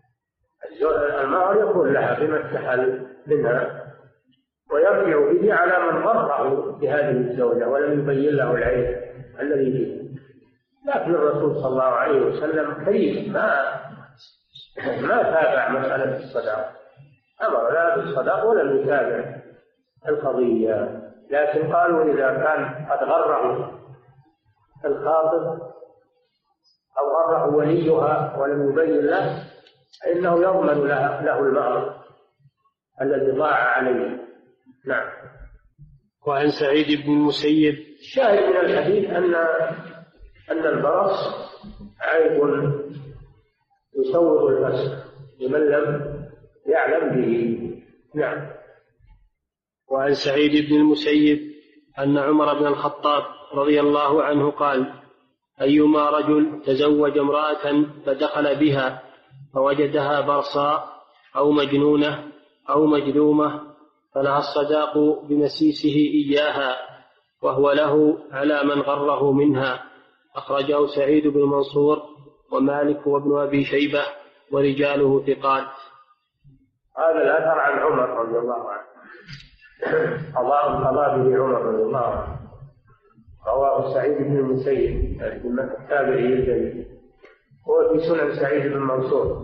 المهر يكون لها بما استحل منها، ويرجع به على من غره بهذه الزوجة ولم يبين له العيب الذي فيه. لكن الرسول صلى الله عليه وسلم كريم، ما ما تابع مسألة الصداق، أمر لا بالصداق ولم يتابع القضية. لكن قالوا إذا كان قد غره الخاطب أو غره وليها ولم يبين له فإنه يضمن له, له المهر الذي ضاع عليه. نعم. وعن سعيد بن المسيب الشاهد من الحديث أن أن البرص عيب يسوغ الفسخ لمن لم يعلم به. نعم. وعن سعيد بن المسيب أن عمر بن الخطاب رضي الله عنه قال: أيما رجل تزوج امرأة فدخل بها فوجدها برصاء أو مجنونة أو مجذومة فلها الصداق بمسيسه إياها، وهو له على من غره منها. أخرجه سعيد بن منصور ومالك وابن أبي شيبة ورجاله ثقات. هذا الأثر عن عمر رضي الله عنه، قضاء قضى به عمر رضي الله عنه، رواه سعيد بن المسيب التابعي الجليل، هو في سنن سعيد بن منصور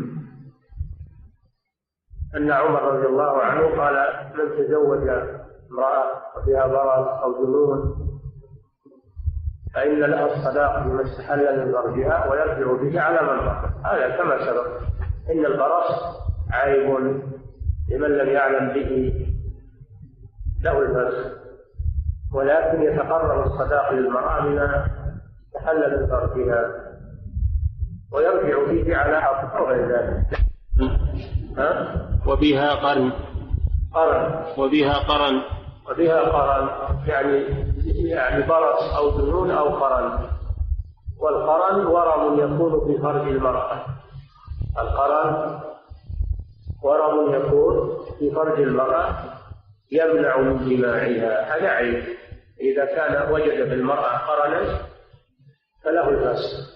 أن عمر رضي الله عنه قال: من تزوج امرأة وفيها برص أو جنون فإن لها الصداق بما استحل من فرجها ويرجع به على من غره. هذا كما سبق، إن البرص عيب لمن لم يعلم به له الفسخ، ولكن يتقرر الصداق للمرأة بما استحل من فرجها ويرجع به على حق أو غير ذلك. ها؟ وبها قرن قرن وبها قرن وبها قرن يعني يعني برص أو جنون أو قرن. والقرن ورم يكون في فرج المرأة، القرن ورم يكون في فرج المرأة يمنع من جماعها، هذا عيب. إذا كان وجد بالمرأة قرنا فله الفسخ،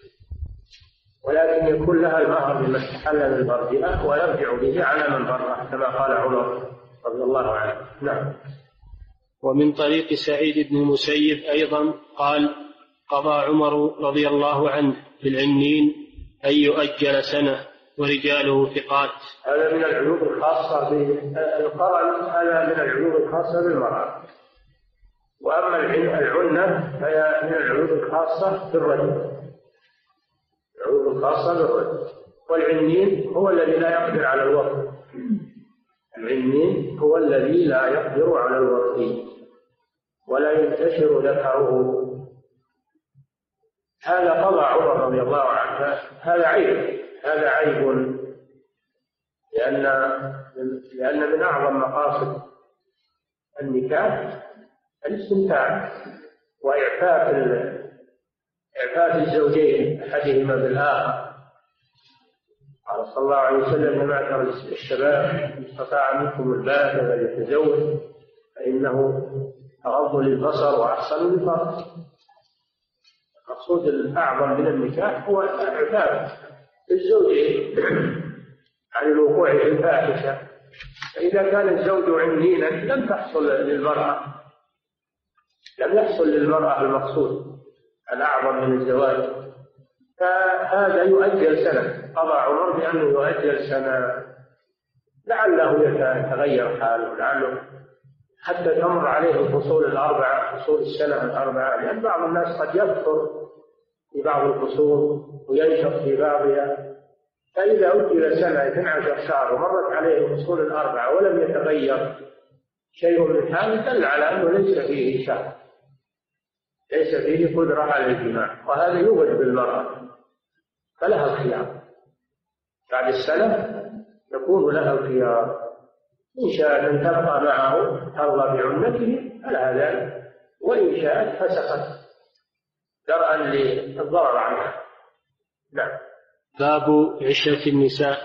ولكن يكون لها المهر بما استحل من فرجها ويرجع به على من غره كما قال عمر رضي الله عنه. نعم. ومن طريق سعيد بن المسيب أيضا قال: قضى عمر رضي الله عنه في العنين أن يؤجل سنة ورجاله ثقات. هذا من العيوب الخاصة بالقرن، هذا من العيوب الخاصة بالمرأة. وأما العنة فهي من العيوب الخاصة بالرجل، العيوب الخاصة بالرجل. والعنين هو الذي لا يقدر على الوقت، العنين هو الذي لا يقدر على الوقت ولا ينتشر ذكره. هذا قضى عمر رضي الله عنه، هذا عيب، هذا عيب لأن لأن من أعظم مقاصد النكاح الاستمتاع وإعفاف إعفاف الزوجين أحدهما بالآخر. قال صلى الله عليه وسلم: يا معشر الشباب من استطاع منكم الباءة فليتزوج فإنه أغض للبصر وأحسن للفرج. المقصود الأعظم من النكاح هو إعفاف الزوجين عن الوقوع في الفاحشة. فإذا كان الزوج عنينا لم تحصل للمرأة لم يحصل للمرأة المقصود الأعظم من الزواج، فهذا يؤجل سنة. قضى عمر بأنه يؤجل سنة لعله يتغير حاله، لعله حتى تمر عليه الفصول الأربعة، فصول السنة الأربعة، لأن بعض الناس قد يكثر في بعض الفصول وينشط في بعضها. فإذا أجل سنة اثنتي عشرة شهر ومرت عليه الفصول الأربعة ولم يتغير شيء من حاله دل على أنه ليس فيه شهر، ليس فيه قدرة على الجماع، وهذا يوجد بالمرأة فلها الخيار. بعد السنة يكون لها الخيار، إن شاءت أن تبقى معه ترضى بعنته فلها ذلك، وإن شاءت فسخت درءا للضرر عنها. نعم. باب عشرة النساء.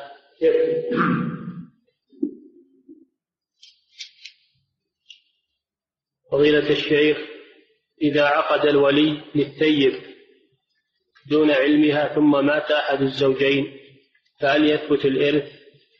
فضيلة الشيخ، إذا عقد الولي للثيب دون علمها ثم مات أحد الزوجين فهل يثبت الإرث؟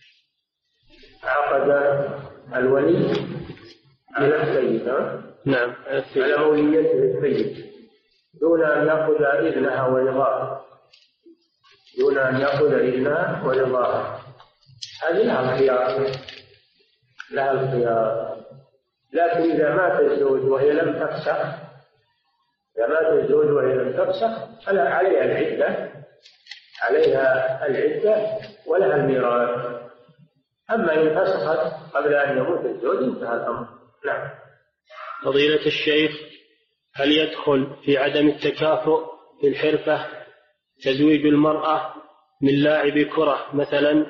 عقد الولي على الثيب، نعم، على وليته الثيب دون أن يأخذ إذنها ورضاها، دون أن يأخذ إذنها ورضاها، هذه لها الخيار، لها الخيار. لكن إذا مات الزوج وهي لم تفسخ، إذا مات الزوج وهي لم تفسخ فلا عليها العدة، عليها العدة ولها الميراث. أما إن فسخت قبل أن يموت الزوج انتهى الأمر. نعم. فضيلة الشيخ، هل يدخل في عدم التكافؤ في الحرفة تزويج المرأة من لاعب كرة مثلا؟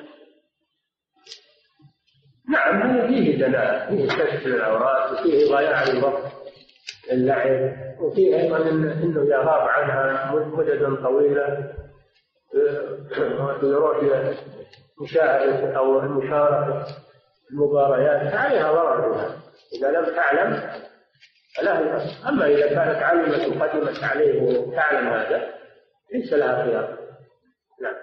نعم، هذا فيه دناءة، فيه كشف العورات، وفيه ضياع الوقت اللعب، وفيه أيضا أنه يغاب عنها مدة طويلة ويروح مشاهدة أو مشاركة المباريات، عليها ضرر بها إذا لم تعلم فلا يفسخ. أما إذا كانت علمت وقدمت عليه وتعلم هذا ليس لها خيار. نعم.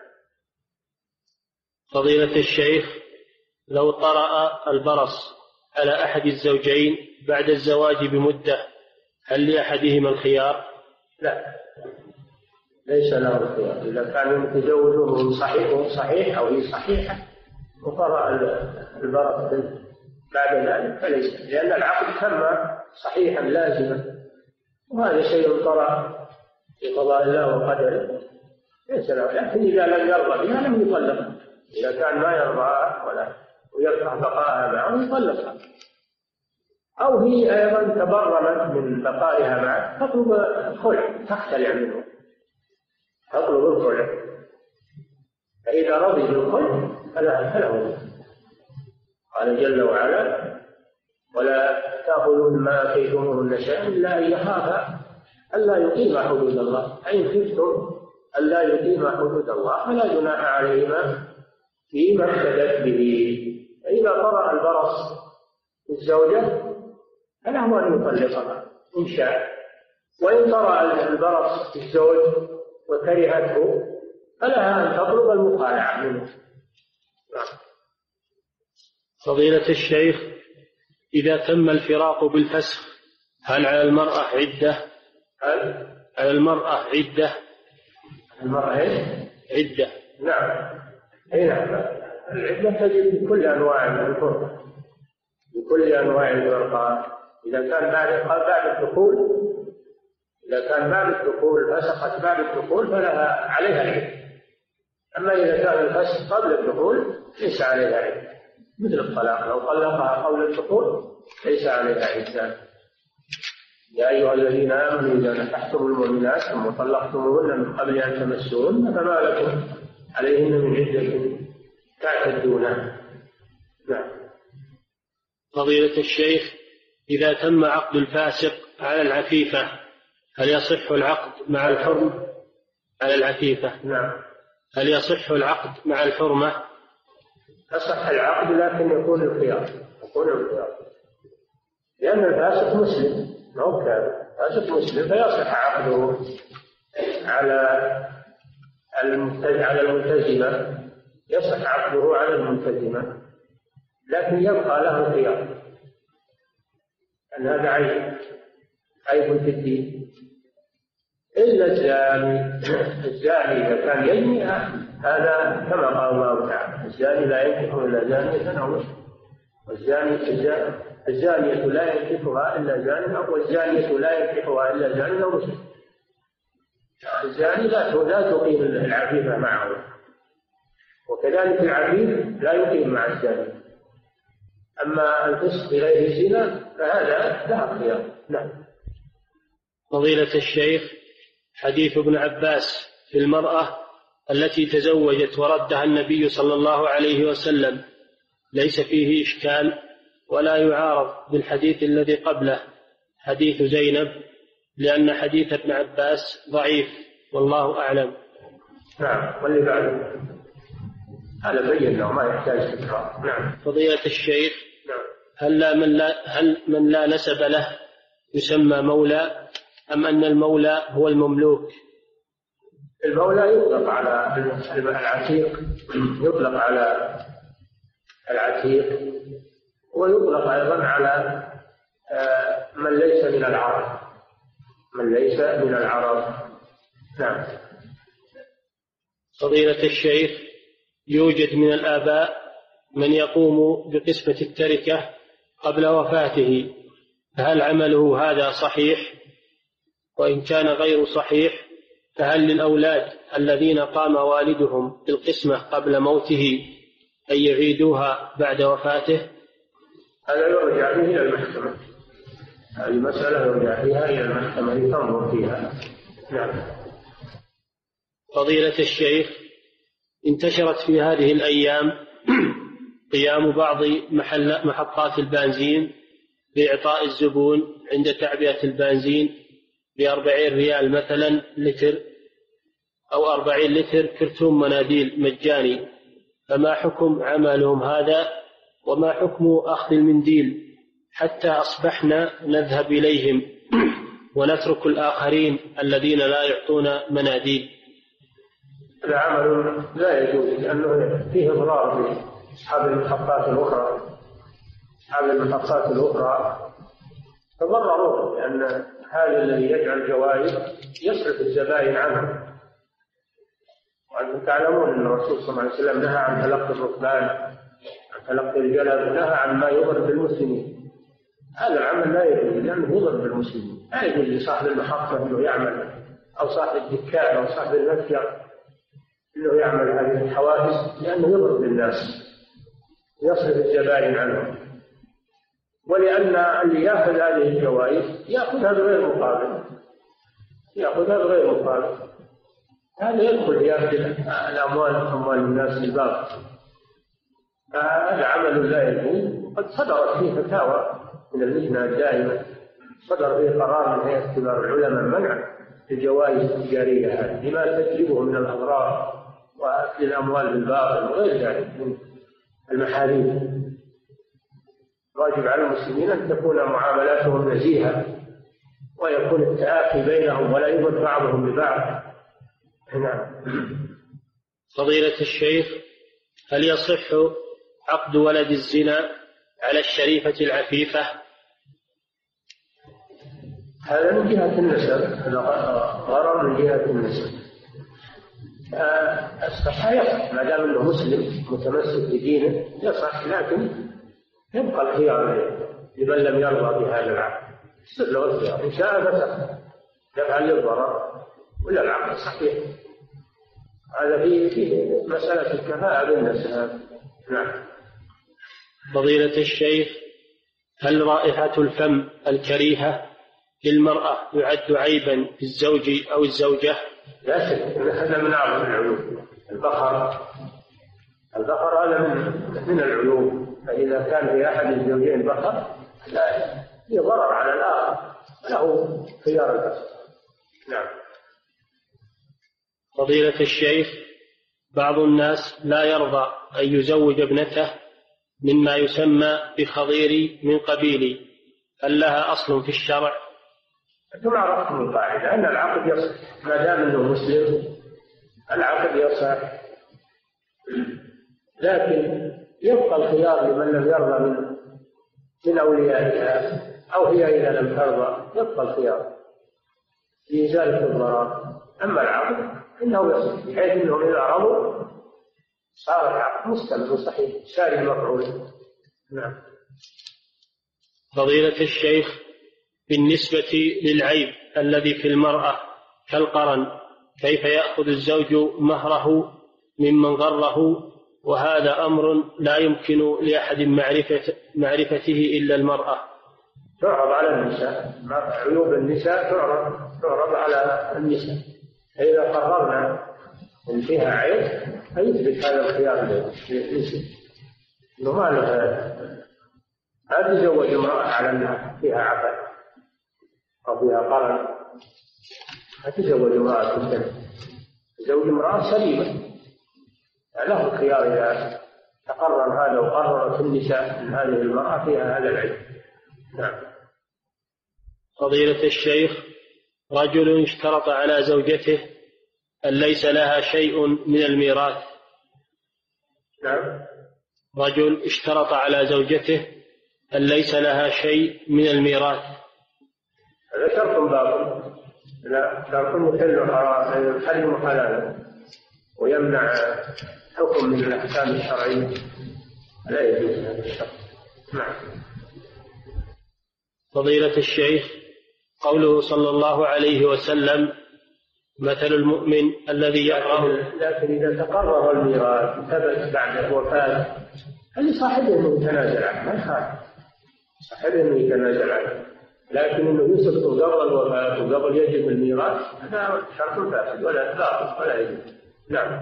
فضيلة الشيخ، لو طرأ البرص على أحد الزوجين بعد الزواج بمدة هل لأحدهما الخيار؟ لا، ليس له الخيار. إذا كان المتزوج وهو صحيح وهو صحيح أو هي صحيحة وطرأ البرص بعد ذلك فليس، لأن العقد تم صحيحا لازما، وهذا شيء طرأ في قضاء الله وقدره ليس له. لكن إذا لم يرضى بها لم يطلقها، إذا كان ما يرضاها ولا ويكره بقائها معه يطلقها. أو هي أيضا تبرمت من بقائها معه تطلب الخلع، تختلع منه، تطلب الخلع، فإذا رضي بالخلع فلا فله. قال جل وعلا: ولا تأخذوا مما آتيتموهن شيئا إلا أن يخافا ألا يقيما حدود الله، فإن خفتم ألا يقيما حدود الله فلا جناح عليهما فيما افتدت به. فإذا طرأ البرص الزوجة فله أن يطلقها إن شاء، وإن طرأ البرص الزوج وكرهته فلها أن تطلب المخالعة منه. فضيلة الشيخ، إذا تم الفراق بالفسخ هل على المرأة عدة؟ هل على المرأة عدة؟ المرأة عدة. نعم، أي نعم، العدة تجد بكل أنواع الفرقة، بكل أنواع الفرقة. إذا كان بعد بعد الدخول، إذا كان بعد الدخول فسخت بعد الدخول فلها عليها العدة. أما إذا كان الفسخ قبل الدخول ليس عليها عدة، مثل الطلاق، لو طلقها قبل الدخول ليس عليها عدة. يا أيها الذين آمنوا إذا نكحتم المؤمنات ثم طلقتموهن من قبل أن تمسوهن فما لكم عليهن من عدة تعتدونها. فضيلة الشيخ، إذا تم عقد الفاسق على العفيفة هل يصح العقد مع الحرمة على العفيفة؟ نعم. هل يصح العقد مع الحرمة؟ يصح العقد لكن يكون الخيار، يكون الخيار، لأن الفاسق مسلم ما هو كافر، فاسق مسلم فيصح عقده على على الملتزمة، يصح عقده على الملتزمة، لكن يبقى له الخيار، أن هذا عيب عيب في الدين. إلا الزاني، الزاني إذا كان يزني هذا كما قال الله تعالى: الزاني لا ينكح إلا زانية أو مشرك، والزاني الزانية لا ينكحها إلا زان، والزانية لا ينكحها إلا زان أو مشرك. الزاني لا لا تقيم العفيفة معه، وكذلك العفيف لا يقيم مع الزاني. أما الفسق بغير الزنا فهذا لا خيار. نعم. فضيلة الشيخ، حديث ابن عباس في المرأة التي تزوجت وردها النبي صلى الله عليه وسلم ليس فيه إشكال ولا يعارض بالحديث الذي قبله حديث زينب، لأن حديث ابن عباس ضعيف والله أعلم. نعم. واللي بعده هذا بينه ما يحتاج تكرار. نعم. فضيلة الشيخ، نعم. هل لا من لا هل من لا نسب له يسمى مولى، أم أن المولى هو المملوك؟ المولى يطلق على العتيق، يطلق على العتيق، ويطلق أيضا على من ليس من العرب، من ليس من العرب. نعم. فضيلة الشيخ، يوجد من الآباء من يقوم بقسمة التركة قبل وفاته، فهل عمله هذا صحيح؟ وإن كان غير صحيح فهل للأولاد الذين قام والدهم بالقسمة قبل موته أن يعيدوها بعد وفاته؟ هذا يرجع به إلى المحكمة، هذه مسألة يرجع فيها إلى المحكمة لتنظر فيها. نعم. فضيلة الشيخ، انتشرت في هذه الأيام قيام بعض محل محطات البنزين بإعطاء الزبون عند تعبئة البنزين بأربعين ريال مثلا لتر أو أربعين لتر كرتون مناديل مجاني، فما حكم عملهم هذا؟ وما حكم أخذ المنديل حتى أصبحنا نذهب إليهم ونترك الآخرين الذين لا يعطون مناديل؟ هذا عمل لا يجوز، لأنه فيه إضرار بأصحاب المحطات الأخرى. أصحاب المحطات الأخرى تضرروا، لأن هذا الذي يجعل جوائز يصرف الزبائن عنه. وأنتم تعلمون أن الرسول صلى الله عليه وسلم نهى عن تلقي الركبان، عن تلقي الجلب، نهى عن ما يضر بالمسلمين. هذا العمل لا يجوز لأنه يضر بالمسلمين. لا يجوز لصاحب المحطة أنه يعمل، أو صاحب الدكان أو صاحب المتجر أنه يعمل هذه الحوادث، لأنه يضر بالناس، يصرف الزبائن عنهم. ولأن اللي يأخذ هذه الجوائز يأخذها بغير مقابل، يأخذها بغير مقابل، هذا يدخل يأخذ الأموال أموال الناس الباطل. هذا عمل لا يجوز. قد صدرت فيه فتاوى من اللجنة الدائمة، صدر فيه قرار من هيئة كبار العلماء منع الجوائز التجارية هذه لما تجلبه من الأضرار وأكل الأموال بالباطل وغير ذلك من المحارم. واجب على المسلمين أن تكون معاملاتهم نزيهة، ويكون التآخي بينهم ولا يضر بعضهم ببعض. نعم. فضيلة الشيخ، هل يصح عقد ولد الزنا على الشريفة العفيفة؟ هذا من جهة النسب، هذا غرر من جهة النسب. الصحة يصح ما دام أنه مسلم متمسك بدينه يصح، لكن يبقى الخيار لمن لم يرضى بهذا العقد. يصير له الخيار، إن شاء فسخ يفعل للضرر ولا العقد صحيح. هذا في في مسألة الكفاءة بالنسب. نعم. فضيلة الشيخ، هل رائحة الفم الكريهة للمرأة يعد عيبا في الزوج أو الزوجة؟ لا شك أن هذا من أعظم العيوب. البخر البخر هذا من من العيوب فإذا كان في أحد الزوجين بقر لا يضرر على الآخر، له خيار الأصل. نعم. فضيلة الشيخ، بعض الناس لا يرضى أن يزوج ابنته مما يسمى بخضيري من قبيلي، هل لها أصل في الشرع؟ أنتم عرفتم القاعدة أن العقد يصح ما دام أنه مسلم، العقد يصح، لكن يبقى الخيار لمن لم يرضى من من أوليائها أو هي إذا لم ترضى يبقى الخيار لإزالة الضرر. أما العقد إنه يصح بحيث أنهم إذا رضوا صار العقد مستمر صحيح ساري المفعول. نعم. فضيلة الشيخ، بالنسبة للعيب الذي في المرأة كالقرن، كيف يأخذ الزوج مهره ممن غره، وهذا أمر لا يمكن لأحد معرفة معرفته إلا المرأة؟ تعرض على النساء، عيوب النساء تعرض تعرض على النساء، فإذا قررنا إن فيها عيب فيثبت هذا الخيار للنساء إنه ما له لا تزوج امرأة على أنها فيها عقل أو فيها قرن، لا تزوج امرأة تسلم، تزوج امرأة سليمة له الخيار إذا تقرر هذا وقررت النساء أن هذه المرأة فيها هذا العيب. نعم. فضيلة الشيخ، رجل اشترط على زوجته أن ليس لها شيء من الميراث. نعم. رجل اشترط على زوجته أن ليس لها شيء من الميراث. هذا شرط باطل، لا شرط يحل حرم حلالا ويمنع حكم من الأحكام الشرعية، لا يجوز هذا الشرط. نعم. فضيلة الشيخ، قوله صلى الله عليه وسلم مثل المؤمن الذي يقرأ، لكن إذا تقرر الميراث ثبت بعد وفاة فلصاحبه أنه يتنازل عنه، ما يخالف صاحبه أنه يتنازل عنه، لكن أنه يسقط قبل الوفاة وقبل يجب الميراث هذا شرط فاسد ولا باطل ولا يجوز. نعم.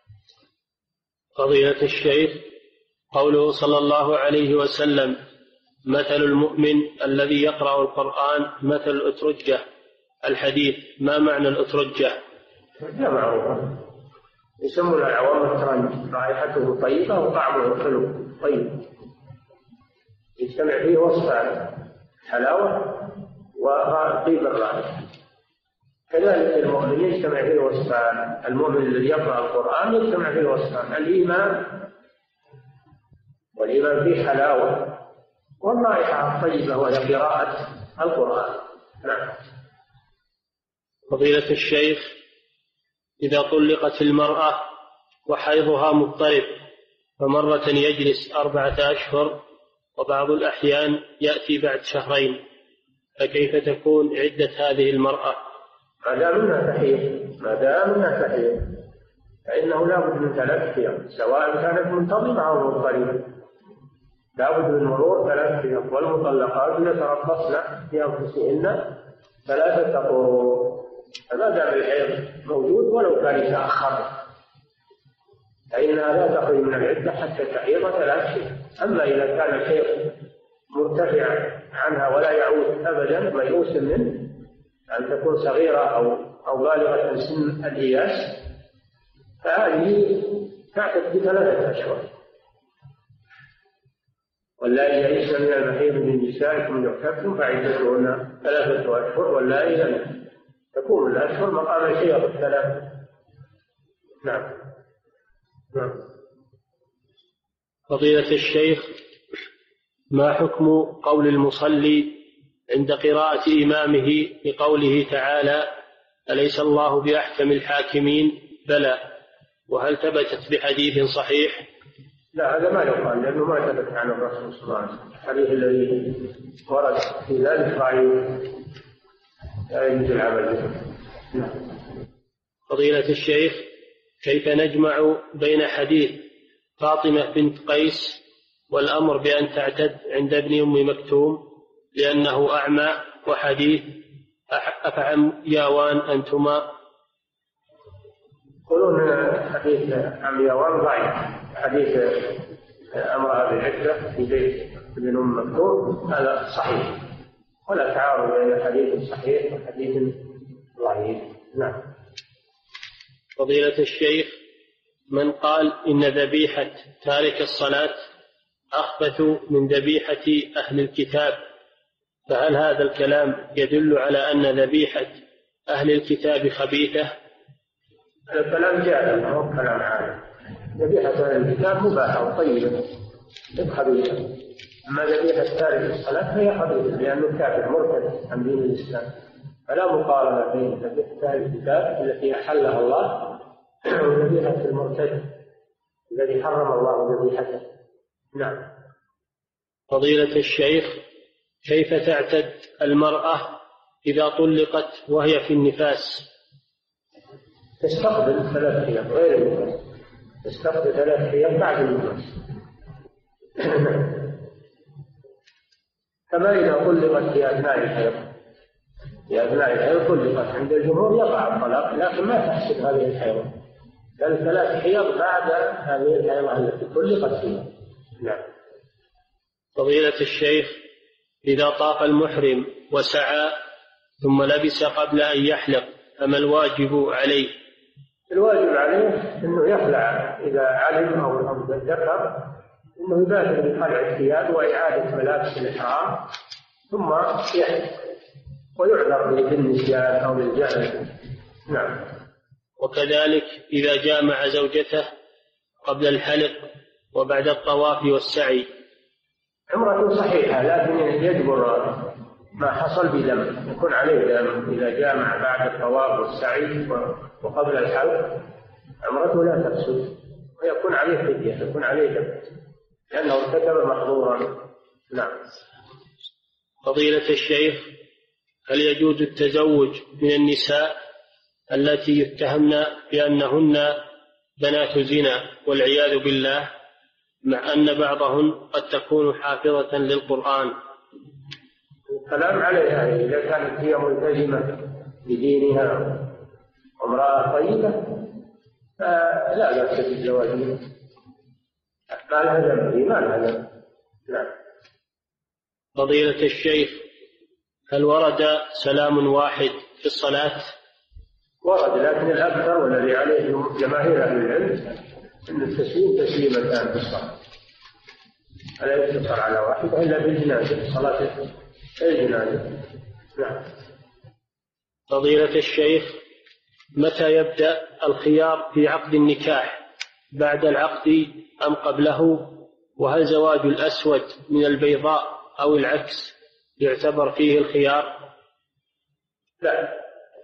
فضيلة الشيخ، قوله صلى الله عليه وسلم مثل المؤمن الذي يقرأ القرآن مثل الأترجة، الحديث ما معنى الأترجة؟ لا معروفة، يسمون العوام الترنج، رائحته طيبة وطعمه حلو طيب، يجتمع فيه وصفان، حلاوة وطيب الرائحة. كذلك المؤمن يجتمع فيه وصفان، المؤمن الذي يقرأ القرآن يجتمع فيه وصفان، الإيمان، والإيمان فيه حلاوة والرائحة الطيبة وهي قراءة القرآن. نعم. فضيلة الشيخ، إذا طلقت المرأة وحيضها مضطرب فمرة يجلس أربعة أشهر وبعض الأحيان يأتي بعد شهرين، فكيف تكون عدة هذه المرأة؟ ما دام انها تحيض ما دام انها تحيض فإنه لا بد من ثلاث أيام، سواء كانت منتظمة أو مضطربة، لا بد من مرور ثلاث أيام، والمطلقات يتربصن في أنفسهن ثلاثة قروء، فما دام الحيض موجود ولو كان يتأخر فإنها لا تخرج من العدة حتى تحيض ثلاث أيام. أما إذا كان الحيض مرتفع عنها ولا يعود أبدا ميؤوس منه، أن تكون صغيرة أو أو بالغة سن الإياس، فهذه تعتد بثلاثة أشهر. واللائي يئسن من المحيض من نسائكم يعتدن فعدتهن ثلاثة أشهر، واللائي لم تكون الأشهر مقام الحيض الثلاث. نعم. نعم. فضيلة الشيخ، ما حكم قول المصلي عند قراءة إمامه بقوله تعالى أليس الله بأحكم الحاكمين؟ بلى، وهل ثبتت بحديث صحيح؟ لا، هذا ما يقال لأنه ما ثبت عن الرسول صلى الله عليه وسلم، الحديث الذي ورد في ذلك ضعيف لا يجوز العمل به. فضيلة الشيخ، كيف نجمع بين حديث فاطمة بنت قيس والأمر بأن تعتد عند ابن أم مكتوم لأنه أعمى، وحديث أفعمياوان أنتما؟ يقولون حديث عمياوان ضعيف، حديث أمرها بالعدة في بيت ابن أم مكتوم هذا صحيح، ولا تعارض بين حديث صحيح وحديث ضعيف. نعم. فضيلة الشيخ، من قال إن ذبيحة تارك الصلاة أخبث من ذبيحة أهل الكتاب، فهل هذا الكلام يدل على أن ذبيحة أهل الكتاب خبيثة؟ هذا الكلام جاهل، ما هو كلام عام. ذبيحة أهل الكتاب مباحة وطيبة ليس خبيثة، أما ذبيحة تارك الصلاة فهي خبيثة لأنه كافر مرتد عن دين الإسلام، فلا مقارنة بين ذبيحة أهل الكتاب التي أحلها الله وذبيحة المرتد الذي حرم الله ذبيحته. نعم. فضيلة الشيخ، كيف تعتد المرأة إذا طلقت وهي في النفاس؟ تستقبل ثلاث أيام غير النفاس، تستقبل ثلاث أيام بعد النفاس. كما إذا طلقت في أثناء الحيض، في أثناء الحيض طلقت عند الجمهور يقع الطلاق، لكن ما تحسب هذه الحيض، بل ثلاث حيض بعد هذه الحيض التي طلقت فيها. نعم. فضيلة الشيخ، إذا طاف المحرم وسعى ثم لبس قبل أن يحلق فما الواجب عليه؟ الواجب عليه أنه يخلع إذا علم أو ذكر، أنه يبادر بخلع الثياب وإعادة ملابس الإحرام ثم يحلق، ويعذر بالنسيان أو بالجهل. نعم. وكذلك إذا جامع زوجته قبل الحلق وبعد الطواف والسعي عمرته صحيحة، لكن يجبر ما حصل بدم، يكون عليه دم إذا جامع بعد الطواف والسعي وقبل الحلق، عمرته لا تفسد ويكون عليه فدية، يكون عليه دم لأنه ارتكب محظورا. نعم. فضيلة الشيخ، هل يجوز التزوج من النساء التي يتهمن بأنهن بنات زنا والعياذ بالله، مع أن بعضهن قد تكون حافظة للقرآن؟ الكلام عليها إذا كانت هي ملتزمة بدينها وامرأة طيبة فلا بأس بالزواج منها، ما لها ذنب، ما لها ذنب. نعم. فضيلة الشيخ، هل ورد سلام واحد في الصلاة؟ ورد، لكن الأكثر والذي عليه جماهير أهل العلم أن التسليم تسليمتان في الصلاة، ألا يقتصر على واحد إلا بالجنازة، صلاة الجنازة. نعم. فضيلة الشيخ، متى يبدأ الخيار في عقد النكاح، بعد العقد أم قبله؟ وهل زواج الأسود من البيضاء أو العكس يعتبر فيه الخيار؟ لا،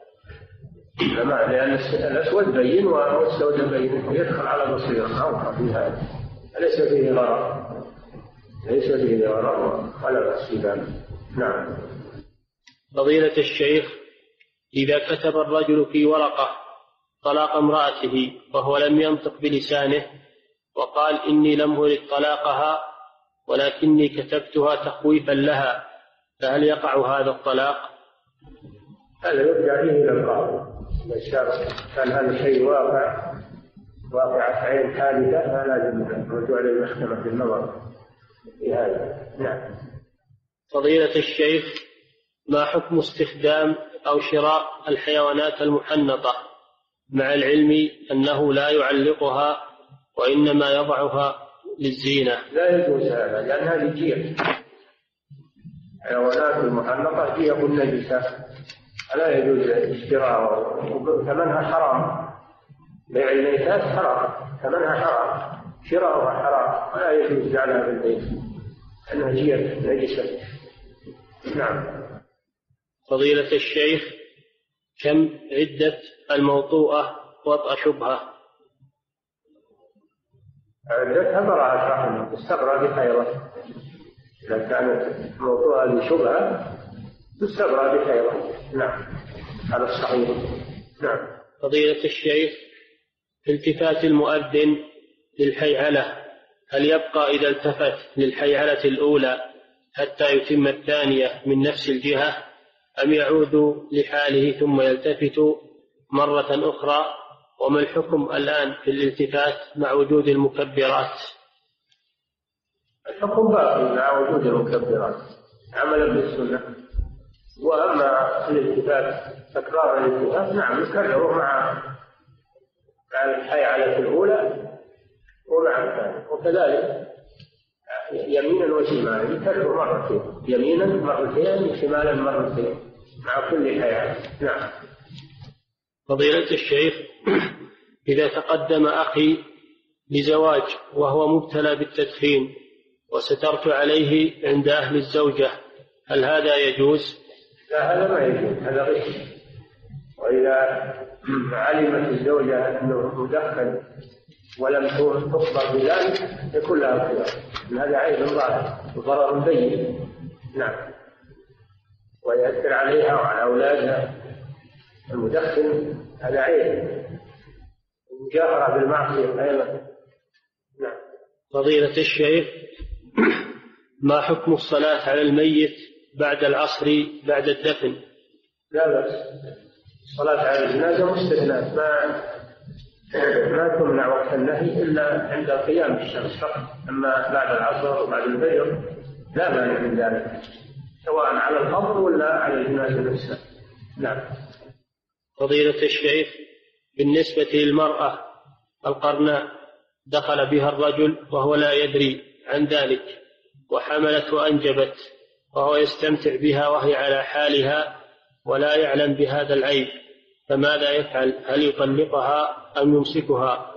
لأن الأسود بين والسود بين، يدخل على بصيرة أو في هذا، ليس فيه غرض، ليس فيه غرض ولا بأس بذلك. نعم. فضيلة الشيخ، إذا كتب الرجل في ورقة طلاق امرأته وهو لم ينطق بلسانه وقال إني لم أرد طلاقها ولكني كتبتها تخويفا لها، فهل يقع هذا الطلاق؟ هذا يرجع به إلى القاضي، كان هذا الشيء واقع واقعة عين حادثة فلازم الرجوع للمحكمة في النظر في هذا. نعم. فضيلة الشيخ، ما حكم استخدام أو شراء الحيوانات المحنطة مع العلم أنه لا يعلقها وإنما يضعها للزينة؟ لا يجوز هذا، لأن هذه جية، الحيوانات المحنطة جية نجسة، لا يجوز اشتراءها، ثمنها حرام، بيع الميتات حرام، ثمنها حرام، شراؤها حرام، ولا يجوز جعلها في البيت أنها جية نجسة. نعم. فضيلة الشيخ، كم عدة الموطوءة وطأ شبهة؟ عدتها براءة رحم تستبرأ بحيضة، إذا كانت موطوءة بشبهة تستبرأ بحيضة. نعم، هذا الصحيح. نعم. فضيلة الشيخ، في التفات المؤذن للحيعلة هل يبقى إذا التفت للحيعلة الأولى حتى يتم الثانية من نفس الجهة، أم يعود لحاله ثم يلتفت مرة أخرى؟ وما الحكم الآن في الالتفات مع وجود المكبرات؟ الحكم باقي مع وجود المكبرات عملا بالسنة. وأما الالتفات تكرار الالتفات نعم نكرره مع مع الحيعلة الأولى ومع الثانية، وكذلك يمينا وشمالا نكرره مرتين، يمينا مرتين وشمالا مرتين مع كل حيعلة. نعم. فضيلة الشيخ، إذا تقدم أخي لزواج وهو مبتلى بالتدخين وسترت عليه عند أهل الزوجة، هل هذا يجوز؟ لا، هذا ما يجوز، هذا غش. وإذا علمت الزوجة أنه مدخن ولم تخبر بذلك يكون لها خيار، هذا عيب ظاهر وضرر بين. نعم. ويأثر عليها وعلى أولادها. المدخن هذا عيب، المجاهرة بالمعصية أيضا. نعم. فضيلة الشيخ، ما حكم الصلاة على الميت بعد العصر بعد الدفن؟ لا بأس، الصلاة على الجنازة مستثناء، ما ما تمنع وقت النهي إلا عند قيام الشمس فقط، أما بعد العصر وبعد الفجر لا مانع من ذلك، سواء على القبر ولا على الجنازة نفسها. نعم. فضيلة الشيخ، بالنسبة للمرأة القرناء دخل بها الرجل وهو لا يدري عن ذلك وحملت وأنجبت وهو يستمتع بها وهي على حالها ولا يعلم بهذا العيب، فماذا يفعل؟ هل يطلقها أم يمسكها؟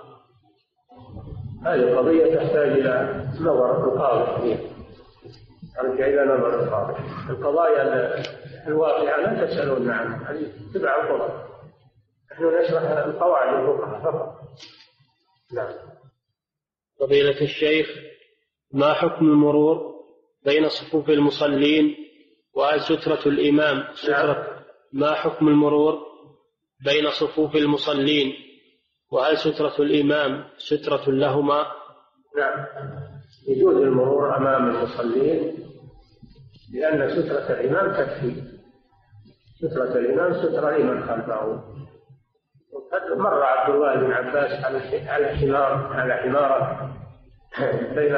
هذه قضية تحتاج إلى نظر القاضي فيها، أرجع إلى نظر القاضي. القضايا الواقعة لا تسألون عنها، هذه تبع القضاء، نحن نشرح القواعد الفقهاء فقط. نعم. فضيلة الشيخ، ما حكم المرور بين صفوف المصلين وهل سترة الإمام سترة؟ ما حكم المرور بين صفوف المصلين وهل سترة الإمام سترة لهما؟ نعم، يجوز المرور أمام المصلين لأن سترة الإمام تكفي، سترة الإمام سترة لمن خلفه. وقد مر عبد الله بن عباس على حمار على حمارة بين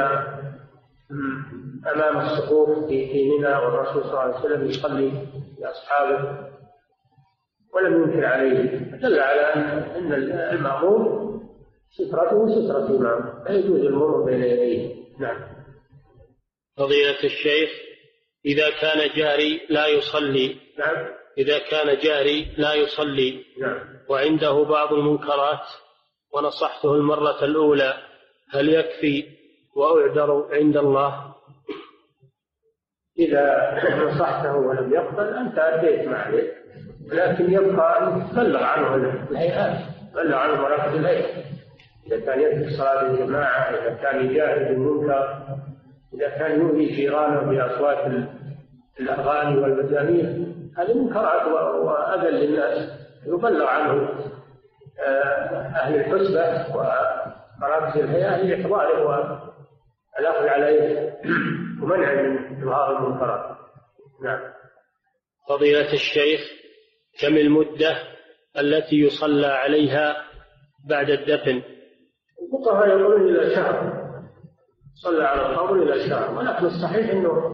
أمام الصفوف في منى، والرسول صلى الله عليه وسلم يصلي لأصحابه ولم ينكر عليه، دل على أن المأمور سترته سترة الإمام، لا يجوز المرور بين يديه. نعم. فضيلة الشيخ، إذا كان جاري لا يصلي نعم. إذا كان جاري لا يصلي نعم. وعنده بعض المنكرات ونصحته المرة الأولى، هل يكفي وأعذر عند الله؟ إذا نصحته ولم يقبل أنت أديت ما عليك، لكن يبقى أن تبلغ عنه الهيئات، تبلغ عنه مراكز الهيئة، إذا كان يترك صلاة الجماعة، إذا كان يجاهد بالمنكر، إذا كان يؤذي جيرانه بأصوات الأغاني والمزامير، هذه منكرات وأذى للناس، يبلغ عنه أهل الحسبة ومراكز الهيئة لإحضاره والأخذ عليه ومنع من إظهار المنكرات. نعم. فضيلة الشيخ، كم المدة التي يصلى عليها بعد الدفن؟ الفقهاء يقولون إلى شهر، صلى على القبر إلى شهر، ولكن الصحيح أنه